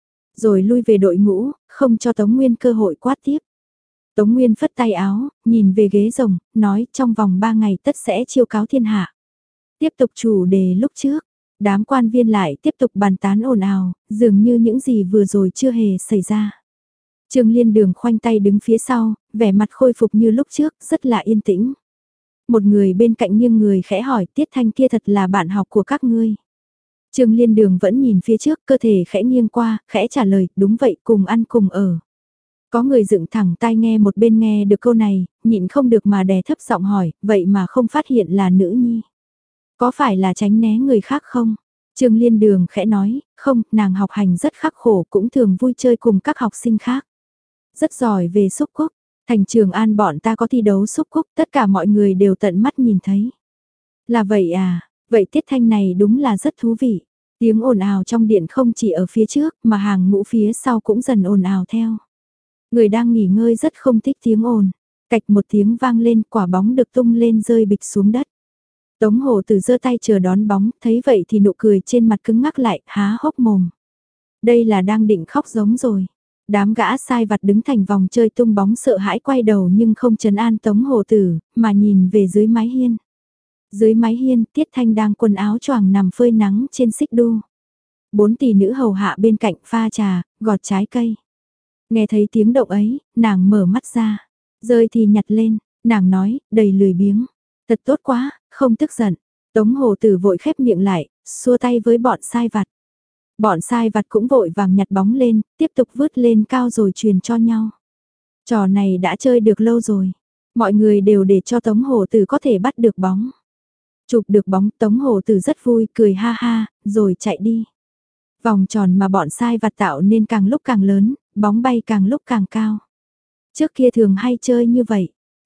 Rồi lui về đội ngũ, không cho Tống Nguyên cơ hội quát tiếp. Tống Nguyên phất tay áo, nhìn về ghế rồng, nói trong vòng ba ngày tất sẽ chiêu cáo thiên hạ. Tiếp tục chủ đề lúc trước, đám quan viên lại tiếp tục bàn tán ồn ào, dường như những gì vừa rồi chưa hề xảy ra. Trương Liên Đường khoanh tay đứng phía sau, vẻ mặt khôi phục như lúc trước, rất là yên tĩnh. Một người bên cạnh nghiêng người khẽ hỏi, Tiết Thanh kia thật là bạn học của các ngươi. Trương Liên Đường vẫn nhìn phía trước, cơ thể khẽ nghiêng qua, khẽ trả lời, đúng vậy, cùng ăn cùng ở. Có người dựng thẳng tai nghe một bên nghe được câu này, nhịn không được mà đè thấp giọng hỏi, vậy mà không phát hiện là nữ nhi. Có phải là tránh né người khác không? Trương Liên Đường khẽ nói, không, nàng học hành rất khắc khổ cũng thường vui chơi cùng các học sinh khác. Rất giỏi về xúc cúc, thành Trường An bọn ta có thi đấu xúc cúc, tất cả mọi người đều tận mắt nhìn thấy. Là vậy à, vậy Tiết Thanh này đúng là rất thú vị. Tiếng ồn ào trong điện không chỉ ở phía trước mà hàng ngũ phía sau cũng dần ồn ào theo. Người đang nghỉ ngơi rất không thích tiếng ồn. Cạch một tiếng vang lên, quả bóng được tung lên rơi bịch xuống đất. Tống Hồ Tử giơ tay chờ đón bóng, thấy vậy thì nụ cười trên mặt cứng ngắc lại, há hốc mồm. Đây là đang định khóc giống rồi. Đám gã sai vặt đứng thành vòng chơi tung bóng sợ hãi quay đầu nhưng không trấn an Tống Hồ Tử, mà nhìn về dưới mái hiên. Dưới mái hiên, Tiết Thanh đang quần áo choàng nằm phơi nắng trên xích đu. Bốn tỷ nữ hầu hạ bên cạnh pha trà, gọt trái cây. Nghe thấy tiếng động ấy, nàng mở mắt ra. Rơi thì nhặt lên, nàng nói, đầy lười biếng. Thật tốt quá, không tức giận. Tống Hồ Tử vội khép miệng lại, xua tay với bọn sai vặt. Bọn sai vặt cũng vội vàng nhặt bóng lên, tiếp tục vứt lên cao rồi truyền cho nhau. Trò này đã chơi được lâu rồi. Mọi người đều để cho Tống Hồ Tử có thể bắt được bóng. Chụp được bóng, Tống Hồ Tử rất vui, cười ha ha, rồi chạy đi. Vòng tròn mà bọn sai vặt tạo nên càng lúc càng lớn, bóng bay càng lúc càng cao. Trước kia thường hay chơi như vậy.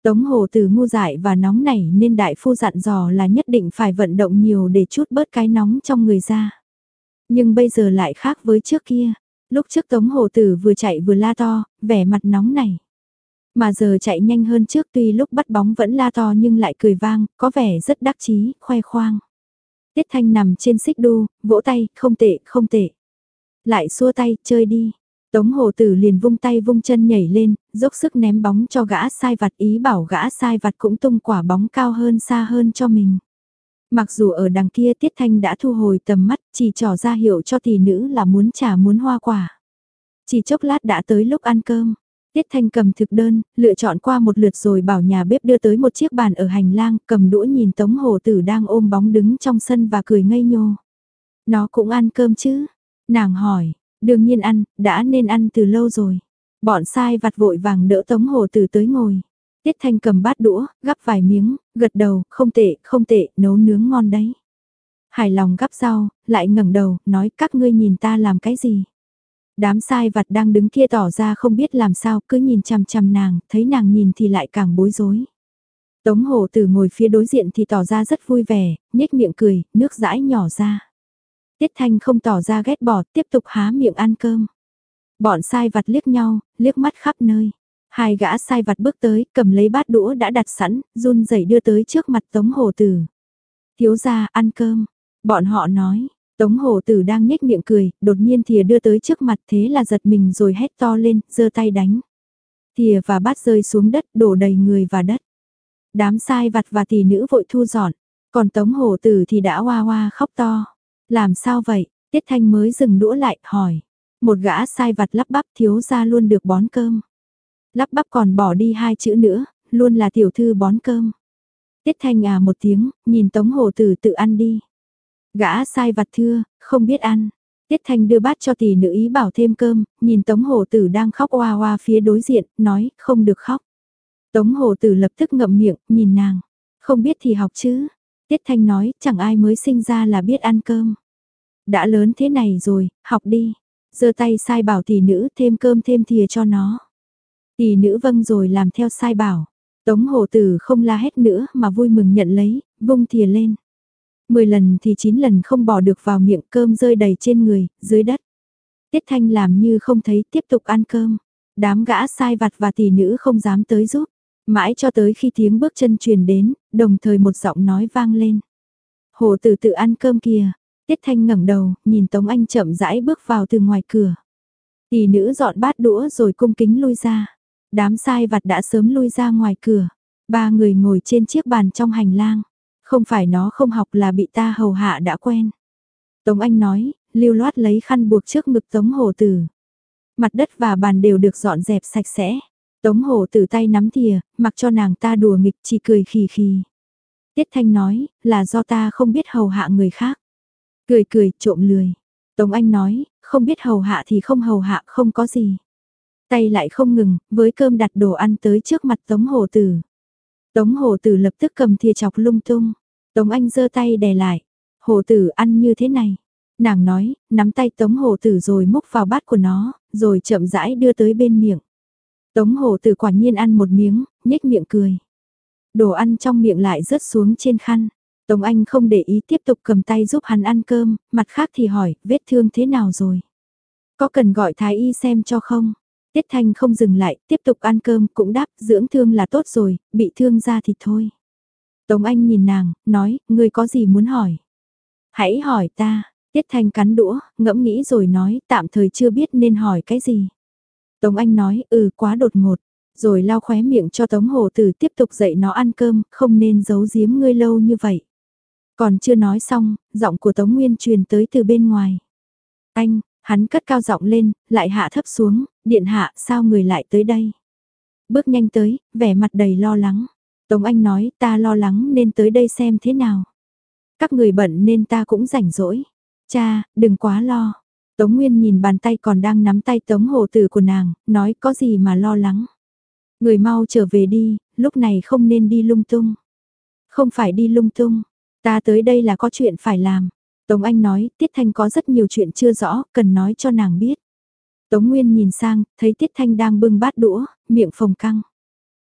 Tống Hồ Tử ngu dại và nóng nảy nên đại phu dặn dò là nhất định phải vận động nhiều để chút bớt cái nóng trong người ra. Nhưng bây giờ lại khác với trước kia. Lúc trước Tống Hồ Tử vừa chạy vừa la to, vẻ mặt nóng nảy. Mà giờ chạy nhanh hơn trước, tuy lúc bắt bóng vẫn la to nhưng lại cười vang, có vẻ rất đắc chí, khoe khoang. Tiết Thanh nằm trên xích đu, vỗ tay, không tệ, không tệ. Lại xua tay, chơi đi. Tống Hồ Tử liền vung tay vung chân nhảy lên, dốc sức ném bóng cho gã sai vặt, ý bảo gã sai vặt cũng tung quả bóng cao hơn xa hơn cho mình. Mặc dù ở đằng kia Tiết Thanh đã thu hồi tầm mắt, chỉ trỏ ra hiệu cho tỷ nữ là muốn trà muốn hoa quả. Chỉ chốc lát đã tới lúc ăn cơm. Tiết Thanh cầm thực đơn, lựa chọn qua một lượt rồi bảo nhà bếp đưa tới một chiếc bàn ở hành lang, cầm đũa nhìn Tống Hồ Tử đang ôm bóng đứng trong sân và cười ngây nhô. Nó cũng ăn cơm chứ? Nàng hỏi, đương nhiên ăn, đã nên ăn từ lâu rồi. Bọn sai vặt vội vàng đỡ Tống Hồ Tử tới ngồi. Tiết Thanh cầm bát đũa, gắp vài miếng, gật đầu, không tệ, không tệ, nấu nướng ngon đấy. Hài lòng gắp rau, lại ngẩng đầu, nói các ngươi nhìn ta làm cái gì. Đám sai vặt đang đứng kia tỏ ra không biết làm sao, cứ nhìn chằm chằm nàng, thấy nàng nhìn thì lại càng bối rối. Tống Hồ Tử ngồi phía đối diện thì tỏ ra rất vui vẻ, nhếch miệng cười, nước dãi nhỏ ra. Tiết Thanh không tỏ ra ghét bỏ, tiếp tục há miệng ăn cơm. Bọn sai vặt liếc nhau, liếc mắt khắp nơi. Hai gã sai vặt bước tới, cầm lấy bát đũa đã đặt sẵn, run rẩy đưa tới trước mặt Tống Hồ Tử. Thiếu gia, ăn cơm. Bọn họ nói, Tống Hồ Tử đang nhếch miệng cười, đột nhiên thìa đưa tới trước mặt, thế là giật mình rồi hét to lên, giơ tay đánh. Thìa và bát rơi xuống đất, đổ đầy người và đất. Đám sai vặt và tỷ nữ vội thu dọn, còn Tống Hồ Tử thì đã oa oa khóc to. Làm sao vậy? Tiết Thanh mới dừng đũa lại, hỏi. Một gã sai vặt lắp bắp, thiếu gia luôn được bón cơm. Lắp bắp còn bỏ đi hai chữ nữa, luôn là tiểu thư bón cơm. Tiết Thanh à một tiếng, nhìn Tống Hồ Tử tự ăn đi. Gã sai vặt thưa, không biết ăn. Tiết Thanh đưa bát cho tỷ nữ ý bảo thêm cơm, nhìn Tống Hồ Tử đang khóc oa oa phía đối diện, nói, không được khóc. Tống Hồ Tử lập tức ngậm miệng, nhìn nàng. Không biết thì học chứ. Tiết Thanh nói, chẳng ai mới sinh ra là biết ăn cơm. Đã lớn thế này rồi, học đi. Giơ tay sai bảo tỷ nữ thêm cơm thêm thìa cho nó. Tỷ nữ vâng rồi làm theo sai bảo. Tống Hồ Tử không la hét nữa mà vui mừng nhận lấy, vung thìa lên. Mười lần thì chín lần không bỏ được vào miệng, cơm rơi đầy trên người, dưới đất. Tiết Thanh làm như không thấy, tiếp tục ăn cơm. Đám gã sai vặt và tỷ nữ không dám tới giúp. Mãi cho tới khi tiếng bước chân truyền đến, đồng thời một giọng nói vang lên. Hồ Tử tự ăn cơm kìa. Tiết Thanh ngẩng đầu, nhìn Tống Anh chậm rãi bước vào từ ngoài cửa. Tỷ nữ dọn bát đũa rồi cung kính lui ra. Đám sai vặt đã sớm lui ra ngoài cửa. Ba người ngồi trên chiếc bàn trong hành lang. Không phải nó không học là bị ta hầu hạ đã quen. Tống Anh nói, lưu loát lấy khăn buộc trước ngực Tống Hồ Tử. Mặt đất và bàn đều được dọn dẹp sạch sẽ. Tống Hồ Tử tay nắm thìa, mặc cho nàng ta đùa nghịch chỉ cười khì khì. Tiết Thanh nói, là do ta không biết hầu hạ người khác. Cười cười, trộm lười. Tống Anh nói, không biết hầu hạ thì không hầu hạ, không có gì. Tay lại không ngừng, với cơm đặt đồ ăn tới trước mặt Tống Hồ Tử. Tống Hồ Tử lập tức cầm thìa chọc lung tung. Tống Anh giơ tay đè lại. Hồ Tử ăn như thế này. Nàng nói, nắm tay Tống Hồ Tử rồi múc vào bát của nó, rồi chậm rãi đưa tới bên miệng. Tống Hồ Tử quả nhiên ăn một miếng, nhếch miệng cười. Đồ ăn trong miệng lại rớt xuống trên khăn. Tống Anh không để ý, tiếp tục cầm tay giúp hắn ăn cơm, mặt khác thì hỏi, vết thương thế nào rồi? Có cần gọi thái y xem cho không? Tiết Thanh không dừng lại, tiếp tục ăn cơm, cũng đáp, dưỡng thương là tốt rồi, bị thương ra thì thôi. Tống Anh nhìn nàng, nói, ngươi có gì muốn hỏi? Hãy hỏi ta. Tiết Thanh cắn đũa, ngẫm nghĩ rồi nói, tạm thời chưa biết nên hỏi cái gì. Tống Anh nói, ừ quá đột ngột, rồi lau khóe miệng cho Tống Hồ Tử tiếp tục dạy nó ăn cơm, không nên giấu giếm ngươi lâu như vậy. Còn chưa nói xong, giọng của Tống Nguyên truyền tới từ bên ngoài. Anh, hắn cất cao giọng lên, lại hạ thấp xuống, điện hạ, sao người lại tới đây? Bước nhanh tới, vẻ mặt đầy lo lắng. Tống Anh nói, ta lo lắng nên tới đây xem thế nào. Các người bận nên ta cũng rảnh rỗi. Cha, đừng quá lo. Tống Nguyên nhìn bàn tay còn đang nắm tay Tống Hồ Tử của nàng, nói có gì mà lo lắng. Người mau trở về đi, lúc này không nên đi lung tung. Không phải đi lung tung, ta tới đây là có chuyện phải làm. Tống Anh nói, Tiết Thanh có rất nhiều chuyện chưa rõ, cần nói cho nàng biết. Tống Nguyên nhìn sang, thấy Tiết Thanh đang bưng bát đũa, miệng phồng căng.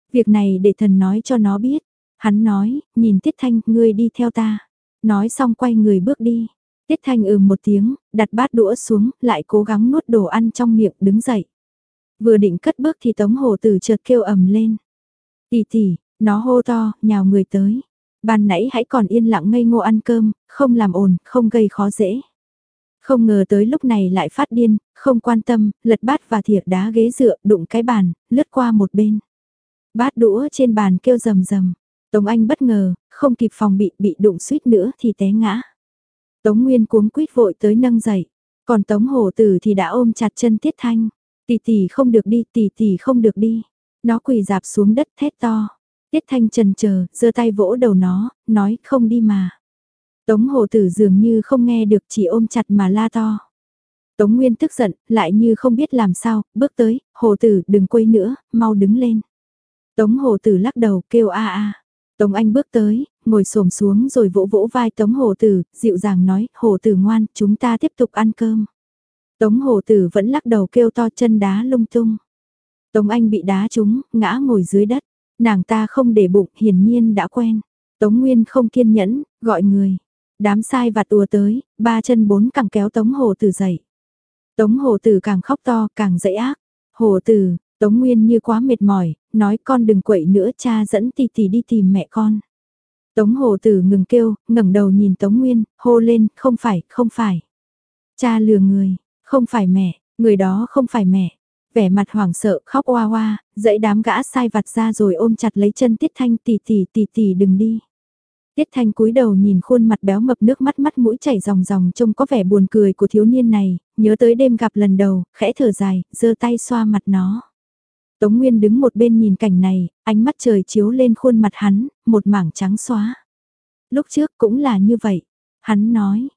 Việc này để thần nói cho nó biết. Hắn nói, nhìn Tiết Thanh, ngươi đi theo ta. Nói xong quay người bước đi. Tiết Thanh ừ một tiếng, đặt bát đũa xuống, lại cố gắng nuốt đồ ăn trong miệng, đứng dậy. Vừa định cất bước thì Tống Hổ Tử chợt kêu ầm lên. Tỷ tỷ, nó hô to, nhào người tới. Ban nãy hãy còn yên lặng ngây ngô ăn cơm, không làm ồn, không gây khó dễ. Không ngờ tới lúc này lại phát điên, không quan tâm, lật bát và thìa đá ghế dựa, đụng cái bàn, lướt qua một bên. Bát đũa trên bàn kêu rầm rầm. Tống Anh bất ngờ, không kịp phòng bị, bị đụng suýt nữa thì té ngã. Tống Nguyên cuống quýt vội tới nâng dậy, còn Tống Hổ Tử thì đã ôm chặt chân Tiết Thanh. Tỷ tỷ không được đi, tỷ tỷ không được đi. Nó quỳ dạp xuống đất thét to. Tiết Thanh chần chờ, giơ tay vỗ đầu nó, nói không đi mà. Tống Hổ Tử dường như không nghe được, chỉ ôm chặt mà la to. Tống Nguyên tức giận, lại như không biết làm sao, bước tới, Hổ Tử đừng quấy nữa, mau đứng lên. Tống Hổ Tử lắc đầu kêu a a. Tống Anh bước tới, ngồi xổm xuống rồi vỗ vỗ vai Tống Hổ Tử, dịu dàng nói, Hổ Tử ngoan, chúng ta tiếp tục ăn cơm. Tống Hổ Tử vẫn lắc đầu kêu to, chân đá lung tung. Tống Anh bị đá trúng, ngã ngồi dưới đất. Nàng ta không để bụng, hiển nhiên đã quen. Tống Nguyên không kiên nhẫn, gọi người. Đám sai vặt ùa tới, ba chân bốn cẳng kéo Tống Hổ Tử dậy. Tống Hổ Tử càng khóc to, càng dậy ác. Hổ Tử, Tống Nguyên như quá mệt mỏi, nói con đừng quậy nữa, cha dẫn tỷ tỷ đi tìm mẹ con. Tống Hổ Tử ngừng kêu, ngẩng đầu nhìn Tống Nguyên, hô lên, không phải, không phải. Cha lừa người, không phải mẹ, người đó không phải mẹ. Vẻ mặt hoảng sợ, khóc oa oa, dãy đám gã sai vặt ra rồi ôm chặt lấy chân Tiết Thanh, tỷ tỷ tỷ tỷ đừng đi. Tiết Thanh cúi đầu nhìn khuôn mặt béo mập, nước mắt mắt mũi chảy ròng ròng, trông có vẻ buồn cười của thiếu niên này, nhớ tới đêm gặp lần đầu, khẽ thở dài, giơ tay xoa mặt nó. Tống Nguyên đứng một bên nhìn cảnh này, ánh mắt trời chiếu lên khuôn mặt hắn, một mảng trắng xóa. Lúc trước cũng là như vậy, hắn nói,